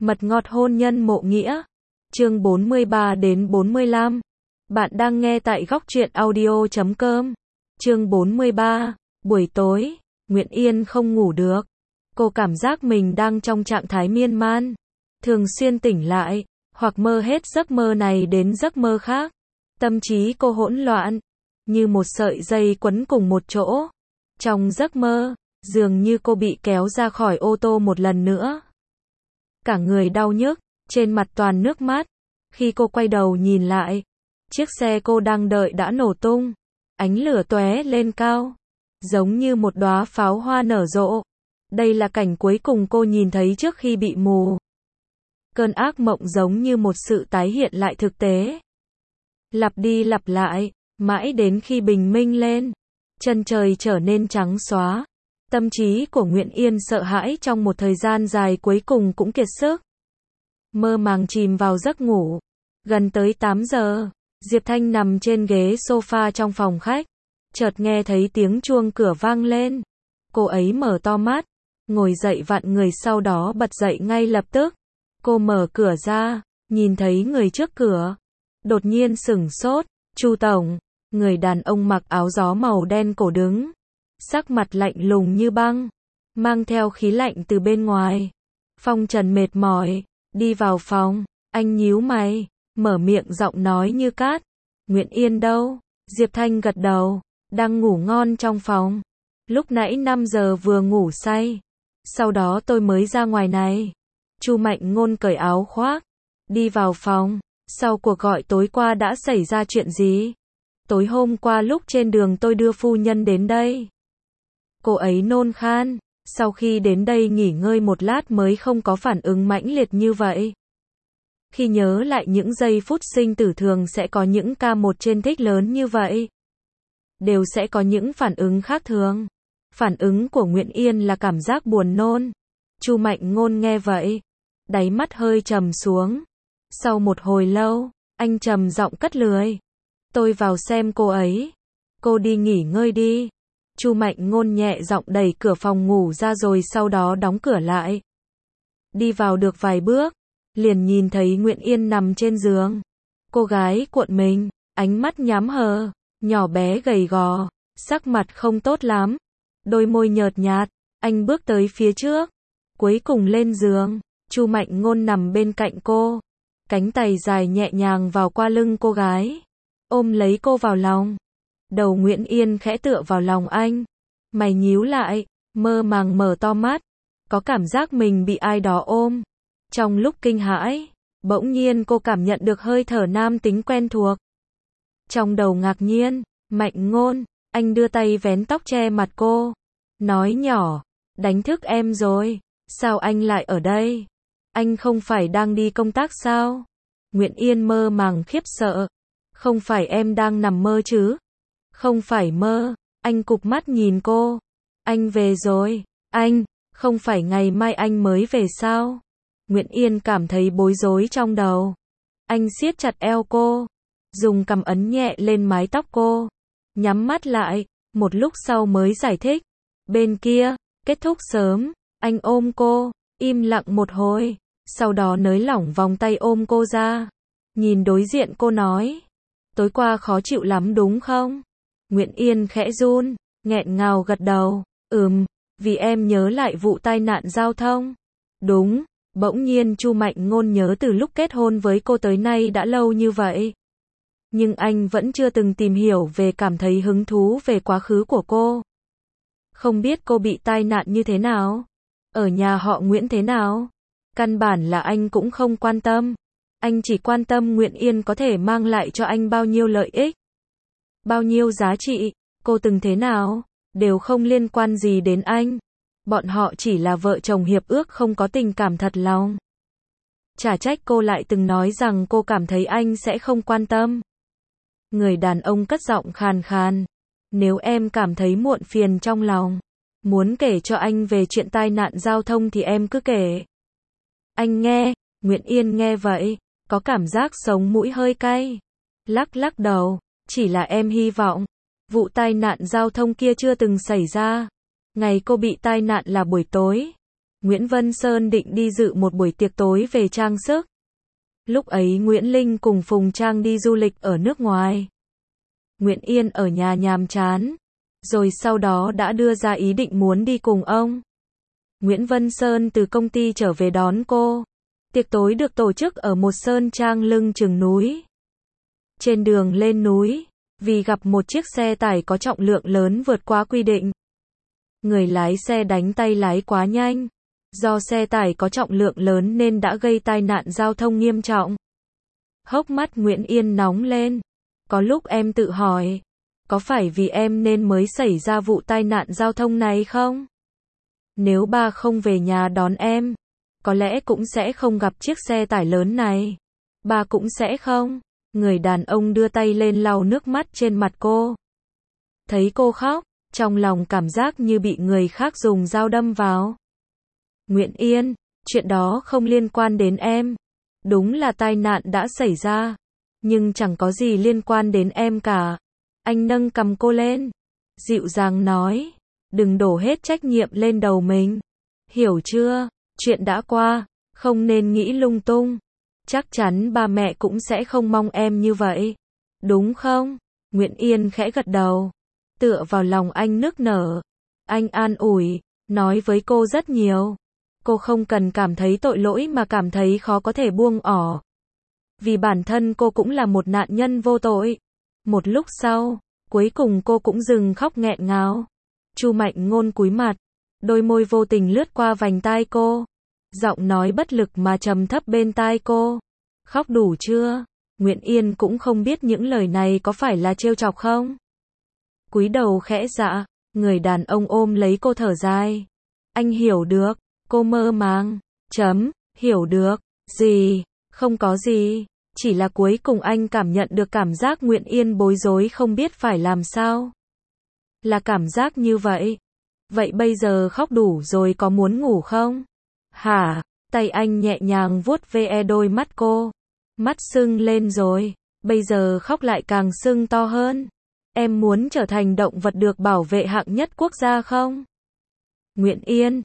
Mật ngọt hôn nhân mộ nghĩa. Chương 43 đến 45. Bạn đang nghe tại góc truyện audio.com. Chương 43. Buổi tối, Nguyễn Yên không ngủ được. Cô cảm giác mình đang trong trạng thái miên man, thường xuyên tỉnh lại, hoặc mơ hết giấc mơ này đến giấc mơ khác. Tâm trí cô hỗn loạn, như một sợi dây quấn cùng một chỗ. Trong giấc mơ, dường như cô bị kéo ra khỏi ô tô một lần nữa. Cả người đau nhức, trên mặt toàn nước mắt. Khi cô quay đầu nhìn lại, chiếc xe cô đang đợi đã nổ tung. Ánh lửa tóe lên cao, giống như một đóa pháo hoa nở rộ. Đây là cảnh cuối cùng cô nhìn thấy trước khi bị mù. Cơn ác mộng giống như một sự tái hiện lại thực tế. Lặp đi lặp lại, mãi đến khi bình minh lên, chân trời trở nên trắng xóa. Tâm trí của Nguyễn Yên sợ hãi trong một thời gian dài cuối cùng cũng kiệt sức. Mơ màng chìm vào giấc ngủ. Gần tới 8 giờ, Diệp Thanh nằm trên ghế sofa trong phòng khách. Chợt nghe thấy tiếng chuông cửa vang lên. Cô ấy mở to mắt, ngồi dậy vặn người sau đó bật dậy ngay lập tức. Cô mở cửa ra, nhìn thấy người trước cửa. Đột nhiên sửng sốt, Chu Tổng, người đàn ông mặc áo gió màu đen cổ đứng. Sắc mặt lạnh lùng như băng, mang theo khí lạnh từ bên ngoài. Phong Trần mệt mỏi, đi vào phòng, anh nhíu mày, mở miệng giọng nói như cát. Nguyễn Yên đâu? Diệp Thanh gật đầu, đang ngủ ngon trong phòng. Lúc nãy 5 giờ vừa ngủ say. Sau đó tôi mới ra ngoài này. Chu Mạnh Ngôn cởi áo khoác, đi vào phòng. Sau cuộc gọi tối qua đã xảy ra chuyện gì? Tối hôm qua lúc trên đường tôi đưa phu nhân đến đây. Cô ấy nôn khan, sau khi đến đây nghỉ ngơi một lát mới không có phản ứng mãnh liệt như vậy. Khi nhớ lại những giây phút sinh tử thường sẽ có những ca một trên thích lớn như vậy. Đều sẽ có những phản ứng khác thường. Phản ứng của Nguyễn Yên là cảm giác buồn nôn. Chu Mạnh Ngôn nghe vậy, đáy mắt hơi trầm xuống. Sau một hồi lâu, anh trầm giọng cất lưỡi. Tôi vào xem cô ấy. Cô đi nghỉ ngơi đi. Chu Mạnh Ngôn nhẹ giọng đẩy cửa phòng ngủ ra rồi sau đó đóng cửa lại. Đi vào được vài bước, liền nhìn thấy Nguyễn Yên nằm trên giường. Cô gái cuộn mình, ánh mắt nhắm hờ, nhỏ bé gầy gò, sắc mặt không tốt lắm. Đôi môi nhợt nhạt, anh bước tới phía trước. Cuối cùng lên giường, Chu Mạnh Ngôn nằm bên cạnh cô. Cánh tay dài nhẹ nhàng vào qua lưng cô gái, ôm lấy cô vào lòng. Đầu Nguyễn Yên khẽ tựa vào lòng anh. Mày nhíu lại, mơ màng mở to mắt. Có cảm giác mình bị ai đó ôm. Trong lúc kinh hãi, bỗng nhiên cô cảm nhận được hơi thở nam tính quen thuộc. Trong đầu ngạc nhiên, Mạnh Ngôn, anh đưa tay vén tóc che mặt cô. Nói nhỏ, đánh thức em rồi. Sao anh lại ở đây? Anh không phải đang đi công tác sao? Nguyễn Yên mơ màng khiếp sợ. Không phải em đang nằm mơ chứ? Không phải mơ, anh cụp mắt nhìn cô. Anh về rồi, anh, không phải ngày mai anh mới về sao? Nguyễn Yên cảm thấy bối rối trong đầu. Anh siết chặt eo cô, dùng cằm ấn nhẹ lên mái tóc cô. Nhắm mắt lại, một lúc sau mới giải thích. Bên kia, kết thúc sớm, anh ôm cô, im lặng một hồi, sau đó nới lỏng vòng tay ôm cô ra. Nhìn đối diện cô nói, tối qua khó chịu lắm đúng không? Nguyễn Yên khẽ run, nghẹn ngào gật đầu, vì em nhớ lại vụ tai nạn giao thông. Đúng, bỗng nhiên Chu Mạnh Ngôn nhớ từ lúc kết hôn với cô tới nay đã lâu như vậy. Nhưng anh vẫn chưa từng tìm hiểu về cảm thấy hứng thú về quá khứ của cô. Không biết cô bị tai nạn như thế nào? Ở nhà họ Nguyễn thế nào? Căn bản là anh cũng không quan tâm. Anh chỉ quan tâm Nguyễn Yên có thể mang lại cho anh bao nhiêu lợi ích. Bao nhiêu giá trị, cô từng thế nào, đều không liên quan gì đến anh. Bọn họ chỉ là vợ chồng hiệp ước không có tình cảm thật lòng. Chả trách cô lại từng nói rằng cô cảm thấy anh sẽ không quan tâm. Người đàn ông cất giọng khàn khàn. Nếu em cảm thấy muộn phiền trong lòng, muốn kể cho anh về chuyện tai nạn giao thông thì em cứ kể. Anh nghe, Nguyễn Yên nghe vậy, có cảm giác sống mũi hơi cay. Lắc lắc đầu, chỉ là em hy vọng, vụ tai nạn giao thông kia chưa từng xảy ra. Ngày cô bị tai nạn là buổi tối. Nguyễn Vân Sơn định đi dự một buổi tiệc tối về trang sức. Lúc ấy Nguyễn Linh cùng Phùng Trang đi du lịch ở nước ngoài. Nguyễn Yên ở nhà nhàm chán, rồi sau đó đã đưa ra ý định muốn đi cùng ông. Nguyễn Vân Sơn từ công ty trở về đón cô. Tiệc tối được tổ chức ở một sơn trang lưng chừng núi. Trên đường lên núi, vì gặp một chiếc xe tải có trọng lượng lớn vượt quá quy định. Người lái xe đánh tay lái quá nhanh. Do xe tải có trọng lượng lớn nên đã gây tai nạn giao thông nghiêm trọng. Hốc mắt Nguyễn Yên nóng lên. Có lúc em tự hỏi, có phải vì em nên mới xảy ra vụ tai nạn giao thông này không? Nếu ba không về nhà đón em, có lẽ cũng sẽ không gặp chiếc xe tải lớn này. Ba cũng sẽ không. Người đàn ông đưa tay lên lau nước mắt trên mặt cô. Thấy cô khóc, trong lòng cảm giác như bị người khác dùng dao đâm vào. Nguyễn Yên, chuyện đó không liên quan đến em. Đúng là tai nạn đã xảy ra, nhưng chẳng có gì liên quan đến em cả. Anh nâng cằm cô lên, dịu dàng nói, đừng đổ hết trách nhiệm lên đầu mình. Hiểu chưa? Chuyện đã qua, không nên nghĩ lung tung. Chắc chắn ba mẹ cũng sẽ không mong em như vậy. Đúng không? Nguyễn Yên khẽ gật đầu, tựa vào lòng anh nức nở. Anh an ủi, nói với cô rất nhiều. Cô không cần cảm thấy tội lỗi mà cảm thấy khó có thể buông ỏ. Vì bản thân cô cũng là một nạn nhân vô tội. Một lúc sau, cuối cùng cô cũng dừng khóc nghẹn ngào. Chu Mạnh Ngôn cúi mặt, đôi môi vô tình lướt qua vành tai cô. Giọng nói bất lực mà trầm thấp bên tai cô. Khóc đủ chưa? Nguyễn Yên cũng không biết những lời này có phải là trêu chọc không. Cúi đầu khẽ dạ, người đàn ông ôm lấy cô thở dài. Anh hiểu được. Cô mơ màng. Hiểu được. Gì? Không có gì. Chỉ là cuối cùng anh cảm nhận được cảm giác Nguyễn Yên bối rối không biết phải làm sao. Là cảm giác như vậy. Vậy bây giờ khóc đủ rồi có muốn ngủ không? Hả? Tay anh nhẹ nhàng vuốt ve đôi mắt cô. Mắt sưng lên rồi. Bây giờ khóc lại càng sưng to hơn. Em muốn trở thành động vật được bảo vệ hạng nhất quốc gia không? Nguyễn Yên.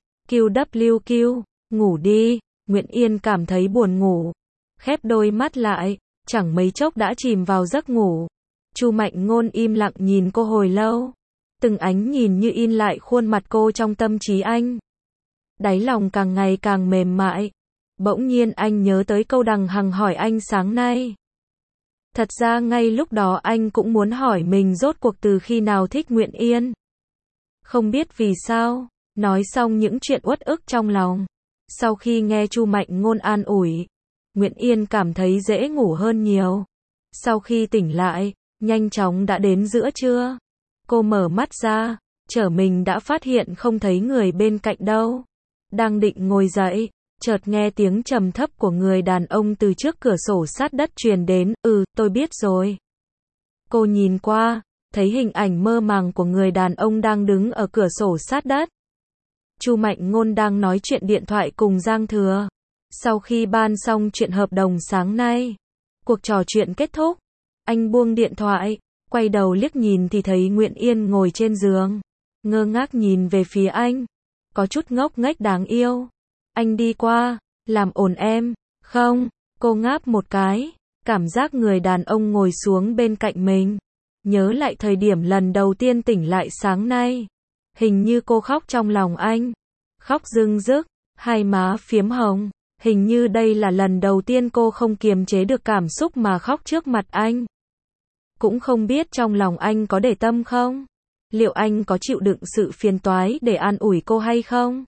QWQ, ngủ đi. Nguyễn Yên cảm thấy buồn ngủ. Khép đôi mắt lại, chẳng mấy chốc đã chìm vào giấc ngủ. Chu Mạnh Ngôn im lặng nhìn cô hồi lâu. Từng ánh nhìn như in lại khuôn mặt cô trong tâm trí anh. Đáy lòng càng ngày càng mềm mại. Bỗng nhiên anh nhớ tới câu Đằng Hằng hỏi anh sáng nay. Thật ra ngay lúc đó anh cũng muốn hỏi mình rốt cuộc từ khi nào thích Nguyễn Yên. Không biết vì sao. Nói xong những chuyện uất ức trong lòng. Sau khi nghe Chu Mạnh Ngôn an ủi, Nguyễn Yên cảm thấy dễ ngủ hơn nhiều. Sau khi tỉnh lại, nhanh chóng đã đến giữa trưa. Cô mở mắt ra, trở mình đã phát hiện không thấy người bên cạnh đâu. Đang định ngồi dậy, chợt nghe tiếng trầm thấp của người đàn ông từ trước cửa sổ sát đất truyền đến. Tôi biết rồi. Cô nhìn qua, thấy hình ảnh mơ màng của người đàn ông đang đứng ở cửa sổ sát đất. Chu Mạnh Ngôn đang nói chuyện điện thoại cùng Giang Thừa. Sau khi ban xong chuyện hợp đồng sáng nay, cuộc trò chuyện kết thúc. Anh buông điện thoại, quay đầu liếc nhìn thì thấy Nguyễn Yên ngồi trên giường, ngơ ngác nhìn về phía anh, có chút ngốc nghếch đáng yêu. Anh đi qua, làm ồn em, không? Cô ngáp một cái, cảm giác người đàn ông ngồi xuống bên cạnh mình. Nhớ lại thời điểm lần đầu tiên tỉnh lại sáng nay. Hình như cô khóc trong lòng anh. Khóc rưng rức, hai má phiếm hồng. Hình như đây là lần đầu tiên cô không kiềm chế được cảm xúc mà khóc trước mặt anh. Cũng không biết trong lòng anh có để tâm không? Liệu anh có chịu đựng sự phiền toái để an ủi cô hay không?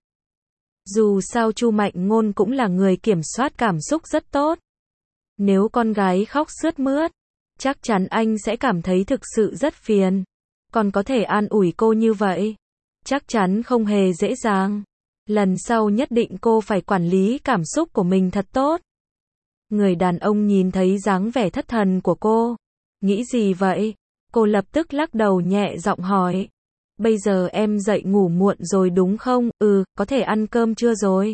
Dù sao Chu Mạnh Ngôn cũng là người kiểm soát cảm xúc rất tốt. Nếu con gái khóc sướt mướt, chắc chắn anh sẽ cảm thấy thực sự rất phiền. Còn có thể an ủi cô như vậy, chắc chắn không hề dễ dàng. Lần sau nhất định cô phải quản lý cảm xúc của mình thật tốt. Người đàn ông nhìn thấy dáng vẻ thất thần của cô. Nghĩ gì vậy? Cô lập tức lắc đầu nhẹ giọng hỏi. Bây giờ em dậy ngủ muộn rồi đúng không? Có thể ăn cơm chưa rồi?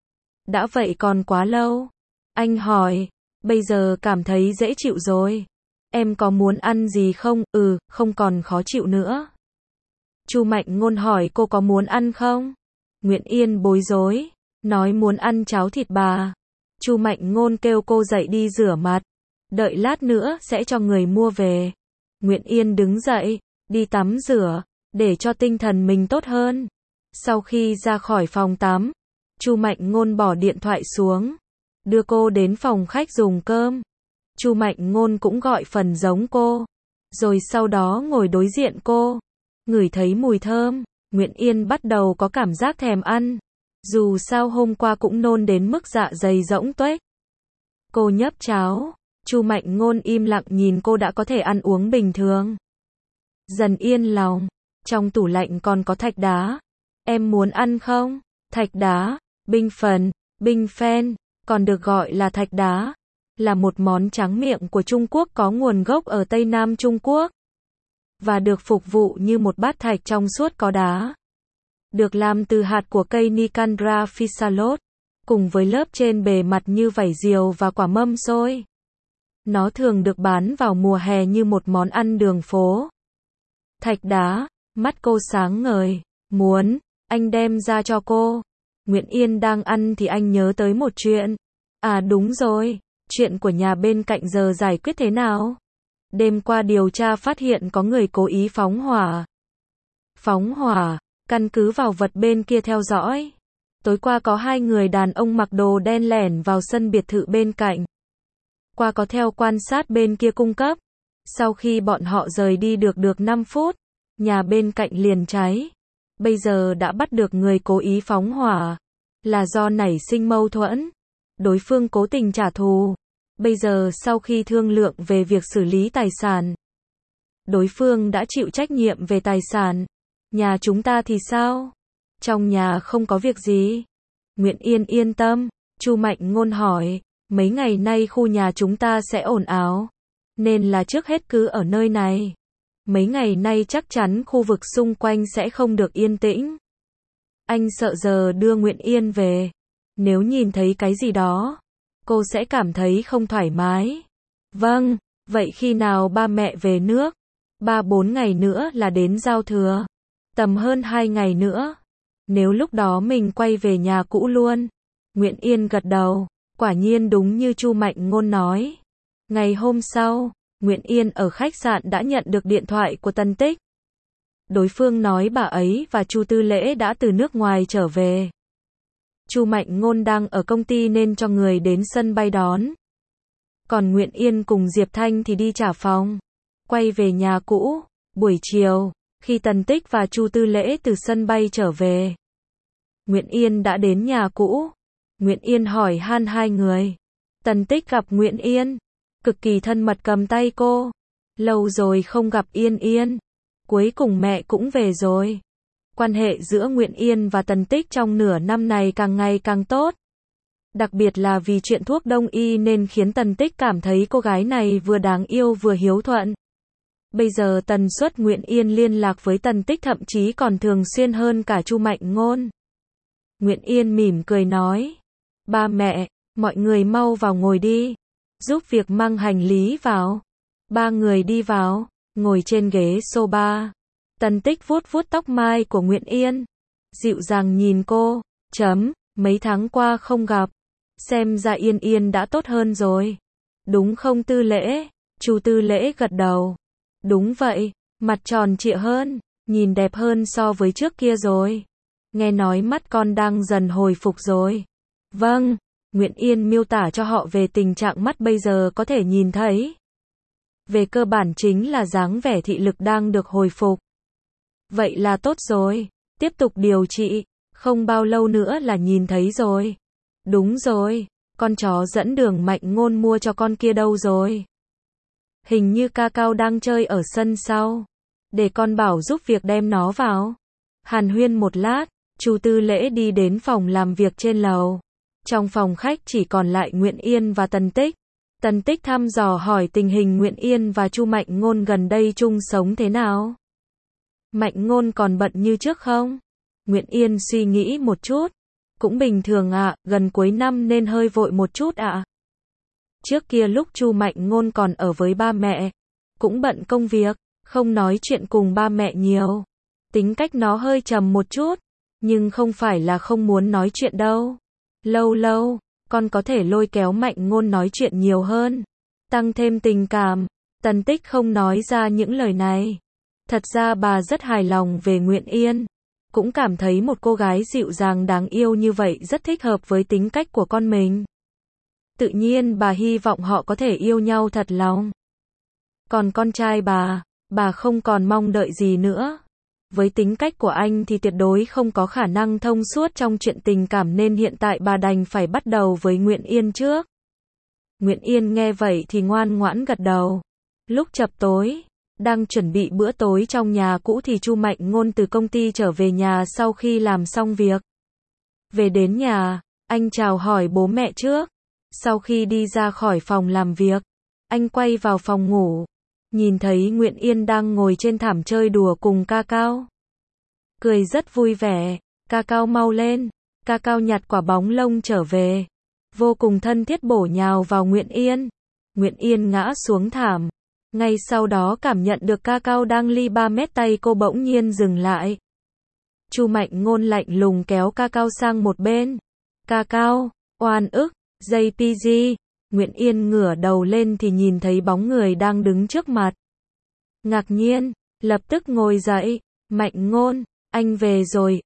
Đã vậy còn quá lâu. Anh hỏi. Bây giờ cảm thấy dễ chịu rồi. Em có muốn ăn gì không? Không còn khó chịu nữa. Chu Mạnh Ngôn hỏi cô có muốn ăn không? Nguyễn Yên bối rối. nói muốn ăn cháo thịt bà. Chu Mạnh Ngôn kêu cô dậy đi rửa mặt, đợi lát nữa sẽ cho người mua về. Nguyễn Yên đứng dậy, đi tắm rửa, để cho tinh thần mình tốt hơn. Sau khi ra khỏi phòng tắm, Chu Mạnh Ngôn bỏ điện thoại xuống, đưa cô đến phòng khách dùng cơm. Chu Mạnh Ngôn cũng gọi phần giống cô, rồi sau đó ngồi đối diện cô, ngửi thấy mùi thơm. Nguyễn Yên bắt đầu có cảm giác thèm ăn, dù sao hôm qua cũng nôn đến mức dạ dày rỗng tuếch. Cô nhấp cháo, Chu Mạnh Ngôn im lặng nhìn cô đã có thể ăn uống bình thường. Dần yên lòng, trong tủ lạnh còn có thạch đá. Em muốn ăn không? Thạch đá, binh phần, binh phen, còn được gọi là thạch đá, là một món tráng miệng của Trung Quốc có nguồn gốc ở Tây Nam Trung Quốc, và được phục vụ như một bát thạch trong suốt có đá. Được làm từ hạt của cây Nicandra physalot, cùng với lớp trên bề mặt như vảy diều và quả mâm xôi. Nó thường được bán vào mùa hè như một món ăn đường phố. Thạch đá, mắt cô sáng ngời, muốn, anh đem ra cho cô. Nguyễn Yên đang ăn thì anh nhớ tới một chuyện. À đúng rồi, chuyện của nhà bên cạnh giờ giải quyết thế nào? Đêm qua điều tra phát hiện có người cố ý phóng hỏa. Phóng hỏa, căn cứ vào vật bên kia theo dõi. Tối qua có 2 người đàn ông mặc đồ đen lẻn vào sân biệt thự bên cạnh. Qua có theo quan sát bên kia cung cấp. Sau khi bọn họ rời đi được 5 phút, nhà bên cạnh liền cháy. Bây giờ đã bắt được người cố ý phóng hỏa, là do nảy sinh mâu thuẫn. Đối phương cố tình trả thù. Bây giờ sau khi thương lượng về việc xử lý tài sản, đối phương đã chịu trách nhiệm về tài sản. Nhà chúng ta thì sao? Trong nhà không có việc gì. Nguyễn Yên yên tâm. Chu Mạnh Ngôn hỏi, mấy ngày nay khu nhà chúng ta sẽ ồn ào, nên là trước hết cứ ở nơi này. Mấy ngày nay chắc chắn khu vực xung quanh sẽ không được yên tĩnh. Anh sợ giờ đưa Nguyễn Yên về, nếu nhìn thấy cái gì đó, cô sẽ cảm thấy không thoải mái. Vâng, vậy khi nào ba mẹ về nước? 3-4 ngày nữa là đến giao thừa. Tầm hơn 2 ngày nữa. Nếu lúc đó mình quay về nhà cũ luôn. Nguyễn Yên gật đầu, quả nhiên đúng như Chu Mạnh Ngôn nói. Ngày hôm sau, Nguyễn Yên ở khách sạn đã nhận được điện thoại của Tân Tích. Đối phương nói bà ấy và Chu Tư Lễ đã từ nước ngoài trở về. Chu Mạnh Ngôn đang ở công ty nên cho người đến sân bay đón. Còn Nguyễn Yên cùng Diệp Thanh thì đi trả phòng, quay về nhà cũ. Buổi chiều, khi Tần Tích và Chu Tư Lễ từ sân bay trở về, Nguyễn Yên đã đến nhà cũ. Nguyễn Yên hỏi han 2 người. Tần Tích gặp Nguyễn Yên, cực kỳ thân mật cầm tay cô. Lâu rồi không gặp Yên Yên. Cuối cùng mẹ cũng về rồi. Quan hệ giữa Nguyễn Yên và Tần Tích trong nửa năm này càng ngày càng tốt. Đặc biệt là vì chuyện thuốc đông y nên khiến Tần Tích cảm thấy cô gái này vừa đáng yêu vừa hiếu thuận. Bây giờ tần suất Nguyễn Yên liên lạc với Tần Tích thậm chí còn thường xuyên hơn cả Chu Mạnh Ngôn. Nguyễn Yên mỉm cười nói, ba mẹ, mọi người mau vào ngồi đi, giúp việc mang hành lý vào. 3 người đi vào, ngồi trên ghế sofa. Tần Tích vuốt vuốt tóc mai của Nguyễn Yên, dịu dàng nhìn cô, mấy tháng qua không gặp, xem ra Yên Yên đã tốt hơn rồi. Đúng không Tư Lễ? Chu Tư Lễ gật đầu. Đúng vậy, mặt tròn trịa hơn, nhìn đẹp hơn so với trước kia rồi. Nghe nói mắt con đang dần hồi phục rồi. Vâng, Nguyễn Yên miêu tả cho họ về tình trạng mắt bây giờ có thể nhìn thấy. Về cơ bản chính là dáng vẻ thị lực đang được hồi phục. Vậy là tốt rồi, tiếp tục điều trị, không bao lâu nữa là nhìn thấy rồi. Đúng rồi, con chó dẫn đường Mạnh Ngôn mua cho con kia đâu rồi? Hình như ca cao đang chơi ở sân sau. Để con bảo giúp việc đem nó vào. Hàn huyên một lát, Chu Tư Lễ đi đến phòng làm việc trên lầu. Trong phòng khách chỉ còn lại Nguyễn Yên và Tần Tích. Tần Tích thăm dò hỏi tình hình Nguyễn Yên và Chu Mạnh Ngôn gần đây chung sống thế nào. Mạnh Ngôn còn bận như trước không? Nguyễn Yên suy nghĩ một chút. Cũng bình thường ạ, gần cuối năm nên hơi vội một chút ạ. Trước kia lúc Chu Mạnh Ngôn còn ở với ba mẹ, cũng bận công việc, không nói chuyện cùng ba mẹ nhiều. Tính cách nó hơi trầm một chút, nhưng không phải là không muốn nói chuyện đâu. Lâu lâu, con có thể lôi kéo Mạnh Ngôn nói chuyện nhiều hơn, tăng thêm tình cảm. Tần Tích không nói ra những lời này. Thật ra bà rất hài lòng về Nguyện Yên, cũng cảm thấy một cô gái dịu dàng đáng yêu như vậy rất thích hợp với tính cách của con mình. Tự nhiên bà hy vọng họ có thể yêu nhau thật lòng. Còn con trai bà không còn mong đợi gì nữa. Với tính cách của anh thì tuyệt đối không có khả năng thông suốt trong chuyện tình cảm nên hiện tại bà đành phải bắt đầu với Nguyện Yên trước. Nguyện Yên nghe vậy thì ngoan ngoãn gật đầu. Lúc chập tối, đang chuẩn bị bữa tối trong nhà cũ thì Chu Mạnh Ngôn từ công ty trở về nhà sau khi làm xong việc. Về đến nhà, anh chào hỏi bố mẹ trước. Sau khi đi ra khỏi phòng làm việc, anh quay vào phòng ngủ. Nhìn thấy Nguyện Yên đang ngồi trên thảm chơi đùa cùng Ca Cao. Cười rất vui vẻ, Ca Cao mau lên. Ca Cao nhặt quả bóng lông trở về. Vô cùng thân thiết bổ nhào vào Nguyện Yên. Nguyện Yên ngã xuống thảm. Ngay sau đó cảm nhận được Ca Cao đang ly 3 mét, tay cô bỗng nhiên dừng lại. Chu Mạnh Ngôn lạnh lùng kéo Ca Cao sang một bên. Ca Cao, oan ức, JPG. Nguyện Yên ngửa đầu lên thì nhìn thấy bóng người đang đứng trước mặt. Ngạc nhiên, lập tức ngồi dậy. Mạnh Ngôn, anh về rồi,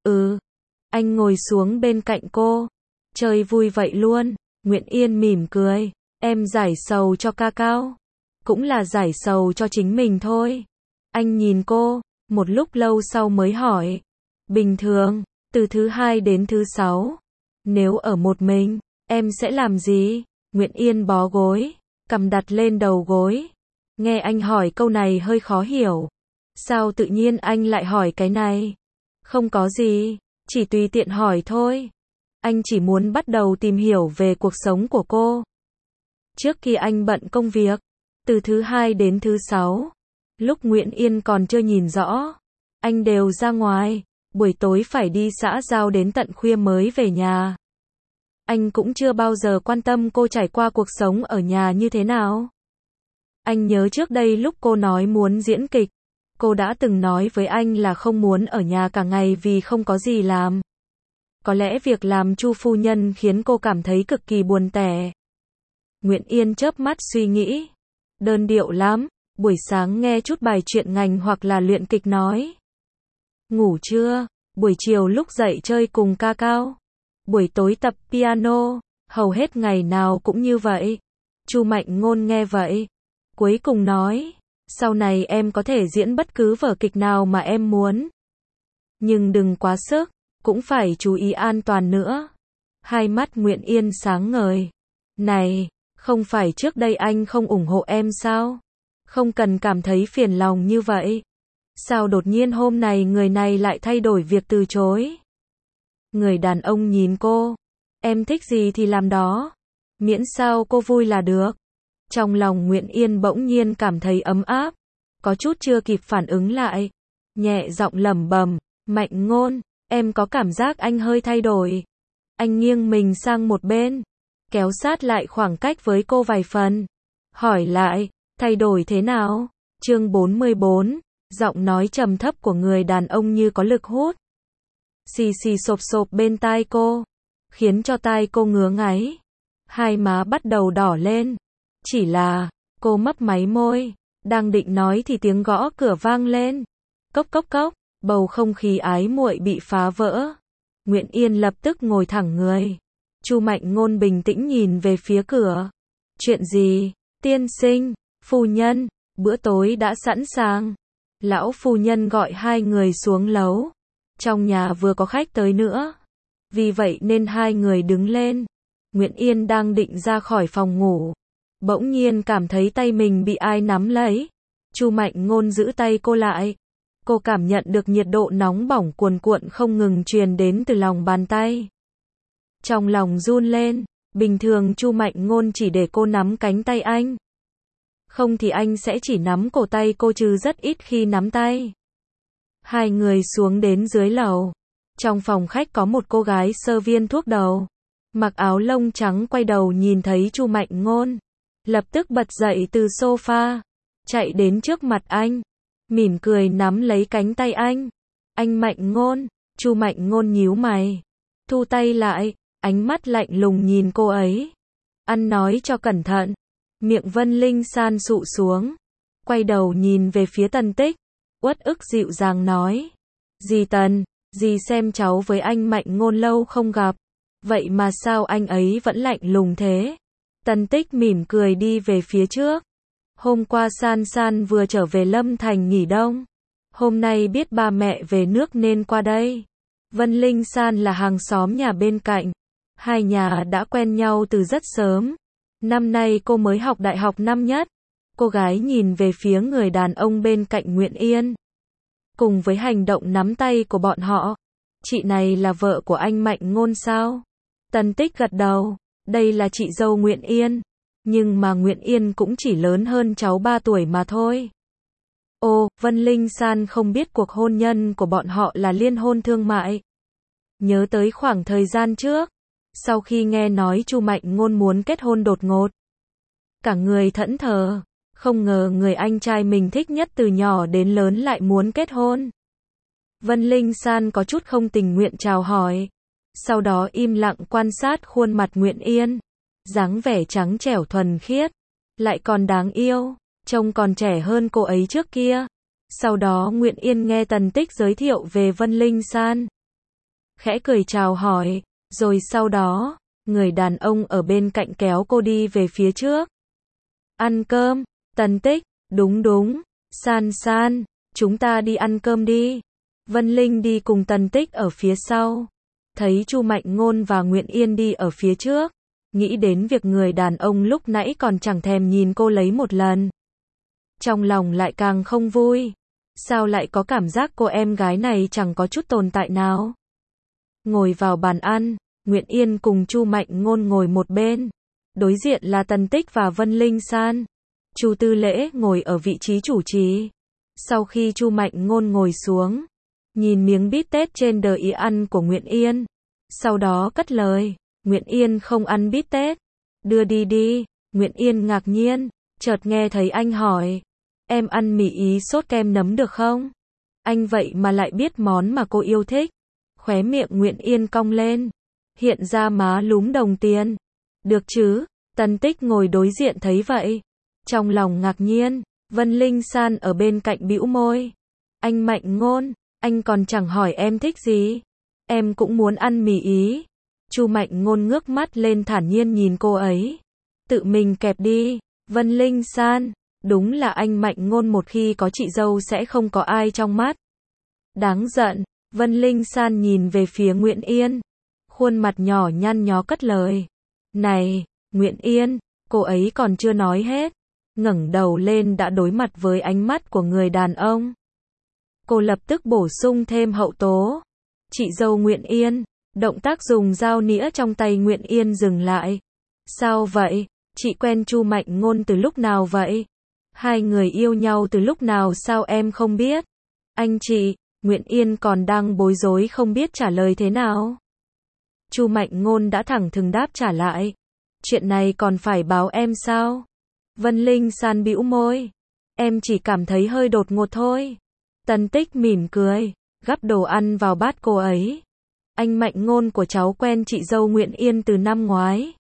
Anh ngồi xuống bên cạnh cô. Chơi vui vậy luôn. Nguyện Yên mỉm cười. Em giải sầu cho Ca Cao. Cũng là giải sầu cho chính mình thôi. Anh nhìn cô, một lúc lâu sau mới hỏi. Bình thường, từ thứ 2 đến thứ 6. Nếu ở một mình, em sẽ làm gì? Nguyện Yên bó gối, cằm đặt lên đầu gối. Nghe anh hỏi câu này hơi khó hiểu. Sao tự nhiên anh lại hỏi cái này? Không có gì, chỉ tùy tiện hỏi thôi. Anh chỉ muốn bắt đầu tìm hiểu về cuộc sống của cô. Trước khi anh bận công việc, từ thứ 2 đến thứ 6, lúc Nguyện Yên còn chưa nhìn rõ, anh đều ra ngoài, buổi tối phải đi xã giao đến tận khuya mới về nhà. Anh cũng chưa bao giờ quan tâm cô trải qua cuộc sống ở nhà như thế nào. Anh nhớ trước đây lúc cô nói muốn diễn kịch, cô đã từng nói với anh là không muốn ở nhà cả ngày vì không có gì làm. Có lẽ việc làm Chu phu nhân khiến cô cảm thấy cực kỳ buồn tẻ. Nguyện Yên chớp mắt suy nghĩ. Đơn điệu lắm, buổi sáng nghe chút bài truyện ngành hoặc là luyện kịch nói. Ngủ trưa, buổi chiều lúc dậy chơi cùng Ca Cao. Buổi tối tập piano, hầu hết ngày nào cũng như vậy. Chu Mạnh Ngôn nghe vậy, cuối cùng nói, sau này em có thể diễn bất cứ vở kịch nào mà em muốn. Nhưng đừng quá sức, cũng phải chú ý an toàn nữa. Hai mắt Nguyện Yên sáng ngời. Này, không phải trước đây anh không ủng hộ em sao? Không cần cảm thấy phiền lòng như vậy. Sao đột nhiên hôm nay người này lại thay đổi việc từ chối? Người đàn ông nhìn cô. Em thích gì thì làm đó. Miễn sao cô vui là được. Trong lòng Nguyện Yên bỗng nhiên cảm thấy ấm áp. Có chút chưa kịp phản ứng lại. Nhẹ giọng lẩm bẩm. Mạnh Ngôn, em có cảm giác anh hơi thay đổi. Anh nghiêng mình sang một bên, kéo sát lại khoảng cách với cô vài phần. Hỏi lại, thay đổi thế nào? Chương 44, giọng nói trầm thấp của người đàn ông như có lực hút. Xì xì sộp sộp bên tai cô, khiến cho tai cô ngứa ngáy. Hai má bắt đầu đỏ lên. Chỉ là, cô mấp máy môi, đang định nói thì tiếng gõ cửa vang lên. Cốc cốc cốc, bầu không khí ái muội bị phá vỡ. Nguyện Yên lập tức ngồi thẳng người. Chu Mạnh Ngôn bình tĩnh nhìn về phía cửa. Chuyện gì? Tiên sinh, phu nhân, bữa tối đã sẵn sàng. Lão phu nhân gọi hai người xuống lầu. Trong nhà vừa có khách tới nữa. Vì vậy nên hai người đứng lên. Nguyện Yên đang định ra khỏi phòng ngủ. Bỗng nhiên cảm thấy tay mình bị ai nắm lấy. Chu Mạnh Ngôn giữ tay cô lại. Cô cảm nhận được nhiệt độ nóng bỏng cuồn cuộn không ngừng truyền đến từ lòng bàn tay. Trong lòng run lên, bình thường Chu Mạnh Ngôn chỉ để cô nắm cánh tay anh. Không thì anh sẽ chỉ nắm cổ tay cô chứ rất ít khi nắm tay. Hai người xuống đến dưới lầu. Trong phòng khách có một cô gái sơ viên thuốc đầu. Mặc áo lông trắng quay đầu nhìn thấy Chu Mạnh Ngôn. Lập tức bật dậy từ sofa. Chạy đến trước mặt anh. Mỉm cười nắm lấy cánh tay anh. Anh Mạnh Ngôn. Chu Mạnh Ngôn nhíu mày. Thu tay lại. ánh mắt lạnh lùng nhìn cô ấy. Ăn nói cho cẩn thận. Miệng Vân Linh San sụ xuống, quay đầu nhìn về phía Tần Tích, uất ức dịu dàng nói. Dì Tần, dì xem cháu với anh Mạnh Ngôn lâu không gặp, vậy mà sao anh ấy vẫn lạnh lùng thế? Tần Tích mỉm cười đi về phía trước. Hôm qua San San vừa trở về Lâm Thành nghỉ đông. Hôm nay biết ba mẹ về nước nên qua đây. Vân Linh San là hàng xóm nhà bên cạnh. Hai nhà đã quen nhau từ rất sớm. Năm nay cô mới học đại học năm nhất. Cô gái nhìn về phía người đàn ông bên cạnh Nguyễn Yên. Cùng với hành động nắm tay của bọn họ. Chị này là vợ của anh Mạnh Ngôn sao? Tần Tích gật đầu. Đây là chị dâu Nguyễn Yên. Nhưng mà Nguyễn Yên cũng chỉ lớn hơn cháu 3 tuổi mà thôi. Ồ, Vân Linh San không biết cuộc hôn nhân của bọn họ là liên hôn thương mại. Nhớ tới khoảng thời gian trước, sau khi nghe nói Chu Mạnh Ngôn muốn kết hôn đột ngột, cả người thẫn thờ, không ngờ người anh trai mình thích nhất từ nhỏ đến lớn lại muốn kết hôn. Vân Linh San có chút không tình nguyện chào hỏi, sau đó im lặng quan sát khuôn mặt Nguyễn Yên, dáng vẻ trắng trẻo thuần khiết, lại còn đáng yêu, trông còn trẻ hơn cô ấy trước kia. Sau đó Nguyễn Yên nghe Tần Tích giới thiệu về Vân Linh San, khẽ cười chào hỏi, rồi sau đó, người đàn ông ở bên cạnh kéo cô đi về phía trước. Ăn cơm, Tần Tích, đúng, San San, chúng ta đi ăn cơm đi. Vân Linh đi cùng Tần Tích ở phía sau, thấy Chu Mạnh Ngôn và Nguyễn Yên đi ở phía trước, nghĩ đến việc người đàn ông lúc nãy còn chẳng thèm nhìn cô lấy một lần. Trong lòng lại càng không vui, sao lại có cảm giác cô em gái này chẳng có chút tồn tại nào. Ngồi vào bàn ăn, Nguyễn Yên cùng Chu Mạnh Ngôn ngồi một bên, đối diện là Tần Tích và Vân Linh San. Chu Tư Lễ ngồi ở vị trí chủ trì. Sau khi Chu Mạnh Ngôn ngồi xuống, nhìn miếng bít tết trên đờ ý ăn của Nguyễn Yên, sau đó cất lời, Nguyễn Yên không ăn bít tết, đưa đi. Nguyễn Yên ngạc nhiên, chợt nghe thấy anh hỏi, em ăn mì ý sốt kem nấm được không? Anh vậy mà lại biết món mà cô yêu thích. Khóe miệng Nguyễn Yên cong lên, hiện ra má lúm đồng tiền. Được chứ? Tần Tích ngồi đối diện thấy vậy, trong lòng ngạc nhiên. Vân Linh San ở bên cạnh bĩu môi. Anh Mạnh Ngôn, anh còn chẳng hỏi em thích gì. Em cũng muốn ăn mì ý. Chu Mạnh Ngôn ngước mắt lên thản nhiên nhìn cô ấy. Tự mình kẹp đi. Vân Linh San, đúng là anh Mạnh Ngôn một khi có chị dâu sẽ không có ai trong mắt. Đáng giận. Vân Linh San nhìn về phía Nguyễn Yên, khuôn mặt nhỏ nhăn nhó cất lời. Này, Nguyễn Yên, cô ấy còn chưa nói hết, ngẩng đầu lên đã đối mặt với ánh mắt của người đàn ông. Cô lập tức bổ sung thêm hậu tố. Chị dâu Nguyễn Yên, động tác dùng dao nĩa trong tay Nguyễn Yên dừng lại. Sao vậy? Chị quen Chu Mạnh Ngôn từ lúc nào vậy? Hai người yêu nhau từ lúc nào sao em không biết? Anh chị, Nguyễn Yên còn đang bối rối không biết trả lời thế nào. Chu Mạnh Ngôn đã thẳng thừng đáp trả lại. Chuyện này còn phải báo em sao? Vân Linh San bĩu môi. Em chỉ cảm thấy hơi đột ngột thôi. Tần Tích mỉm cười, gắp đồ ăn vào bát cô ấy. Anh Mạnh Ngôn của cháu quen chị dâu Nguyễn Yên từ năm ngoái.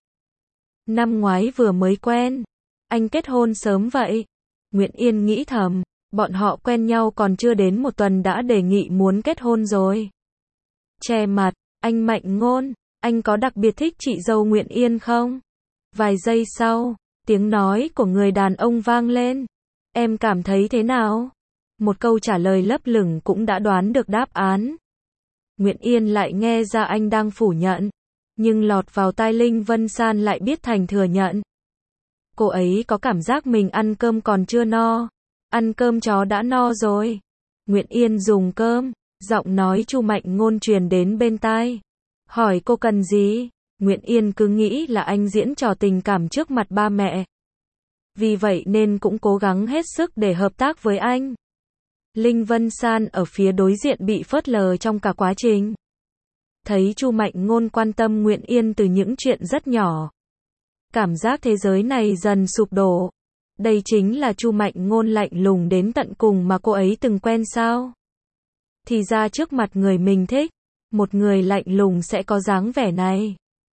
Năm ngoái vừa mới quen. Anh kết hôn sớm vậy. Nguyễn Yên nghĩ thầm. Bọn họ quen nhau còn chưa đến một tuần đã đề nghị muốn kết hôn rồi. Che mặt, anh Mạnh Ngôn, anh có đặc biệt thích chị dâu Nguyễn Yên không? Vài giây sau, tiếng nói của người đàn ông vang lên. Em cảm thấy thế nào? Một câu trả lời lấp lửng cũng đã đoán được đáp án. Nguyễn Yên lại nghe ra anh đang phủ nhận, nhưng lọt vào tai Linh Vân San lại biết thành thừa nhận. Cô ấy có cảm giác mình ăn cơm còn chưa no. Ăn cơm chó đã no rồi. Nguyễn Yên dùng cơm, giọng nói Chu Mạnh Ngôn truyền đến bên tai. Hỏi cô cần gì? Nguyễn Yên cứ nghĩ là anh diễn trò tình cảm trước mặt ba mẹ. Vì vậy nên cũng cố gắng hết sức để hợp tác với anh. Linh Vân San ở phía đối diện bị phớt lờ trong cả quá trình. Thấy Chu Mạnh Ngôn quan tâm Nguyễn Yên từ những chuyện rất nhỏ. Cảm giác thế giới này dần sụp đổ. Đây chính là Chu Mạnh Ngôn lạnh lùng đến tận cùng mà cô ấy từng quen sao? Thì ra trước mặt người mình thích, một người lạnh lùng sẽ có dáng vẻ này.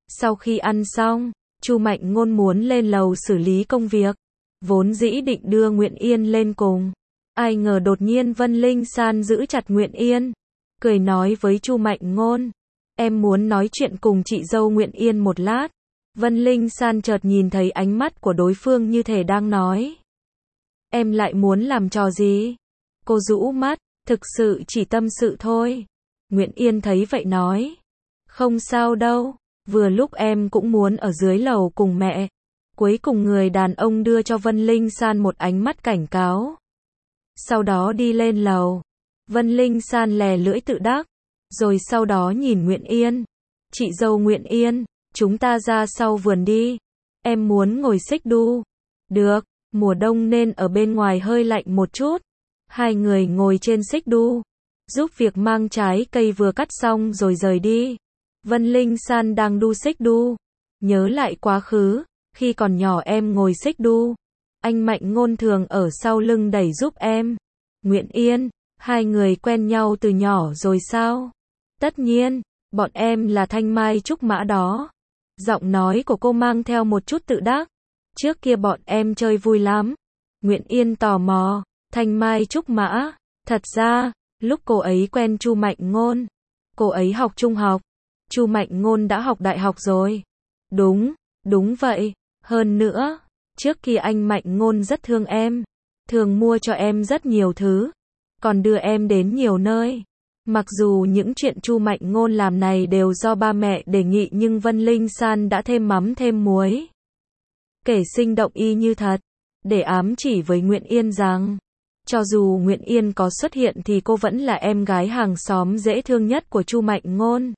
Sau khi ăn xong, Chu Mạnh Ngôn muốn lên lầu xử lý công việc, vốn dĩ định đưa Nguyện Yên lên cùng. Ai ngờ đột nhiên Vân Linh San giữ chặt Nguyện Yên, cười nói với Chu Mạnh Ngôn, em muốn nói chuyện cùng chị dâu Nguyện Yên một lát. Vân Linh San chợt nhìn thấy ánh mắt của đối phương như thể đang nói, em lại muốn làm trò gì? Cô rũ mắt, thực sự chỉ tâm sự thôi. Nguyện Yên thấy vậy nói, không sao đâu, vừa lúc em cũng muốn ở dưới lầu cùng mẹ. Cuối cùng người đàn ông đưa cho Vân Linh San một ánh mắt cảnh cáo. Sau đó đi lên lầu. Vân Linh San lè lưỡi tự đắc, rồi sau đó nhìn Nguyện Yên. Chị dâu Nguyện Yên, chúng ta ra sau vườn đi. Em muốn ngồi xích đu. Được, mùa đông nên ở bên ngoài hơi lạnh một chút. Hai người ngồi trên xích đu, giúp việc mang trái cây vừa cắt xong rồi rời đi. Vân Linh San đang đu xích đu, nhớ lại quá khứ, khi còn nhỏ em ngồi xích đu, anh Mạnh Ngôn thường ở sau lưng đẩy giúp em. Nguyện Yên, hai người quen nhau từ nhỏ rồi sao? Tất nhiên, bọn em là thanh mai trúc mã đó. Giọng nói của cô mang theo một chút tự đắc. Trước kia bọn em chơi vui lắm. Nguyện Yên tò mò, thanh mai trúc mã. Thật ra, lúc cô ấy quen Chu Mạnh Ngôn, cô ấy học trung học. Chu Mạnh Ngôn đã học đại học rồi. Đúng vậy. Hơn nữa, trước kia anh Mạnh Ngôn rất thương em, thường mua cho em rất nhiều thứ, còn đưa em đến nhiều nơi. Mặc dù những chuyện Chu Mạnh Ngôn làm này đều do ba mẹ đề nghị nhưng Vân Linh San đã thêm mắm thêm muối. Kể sinh động y như thật, để ám chỉ với Nguyện Yên rằng, cho dù Nguyện Yên có xuất hiện thì cô vẫn là em gái hàng xóm dễ thương nhất của Chu Mạnh Ngôn.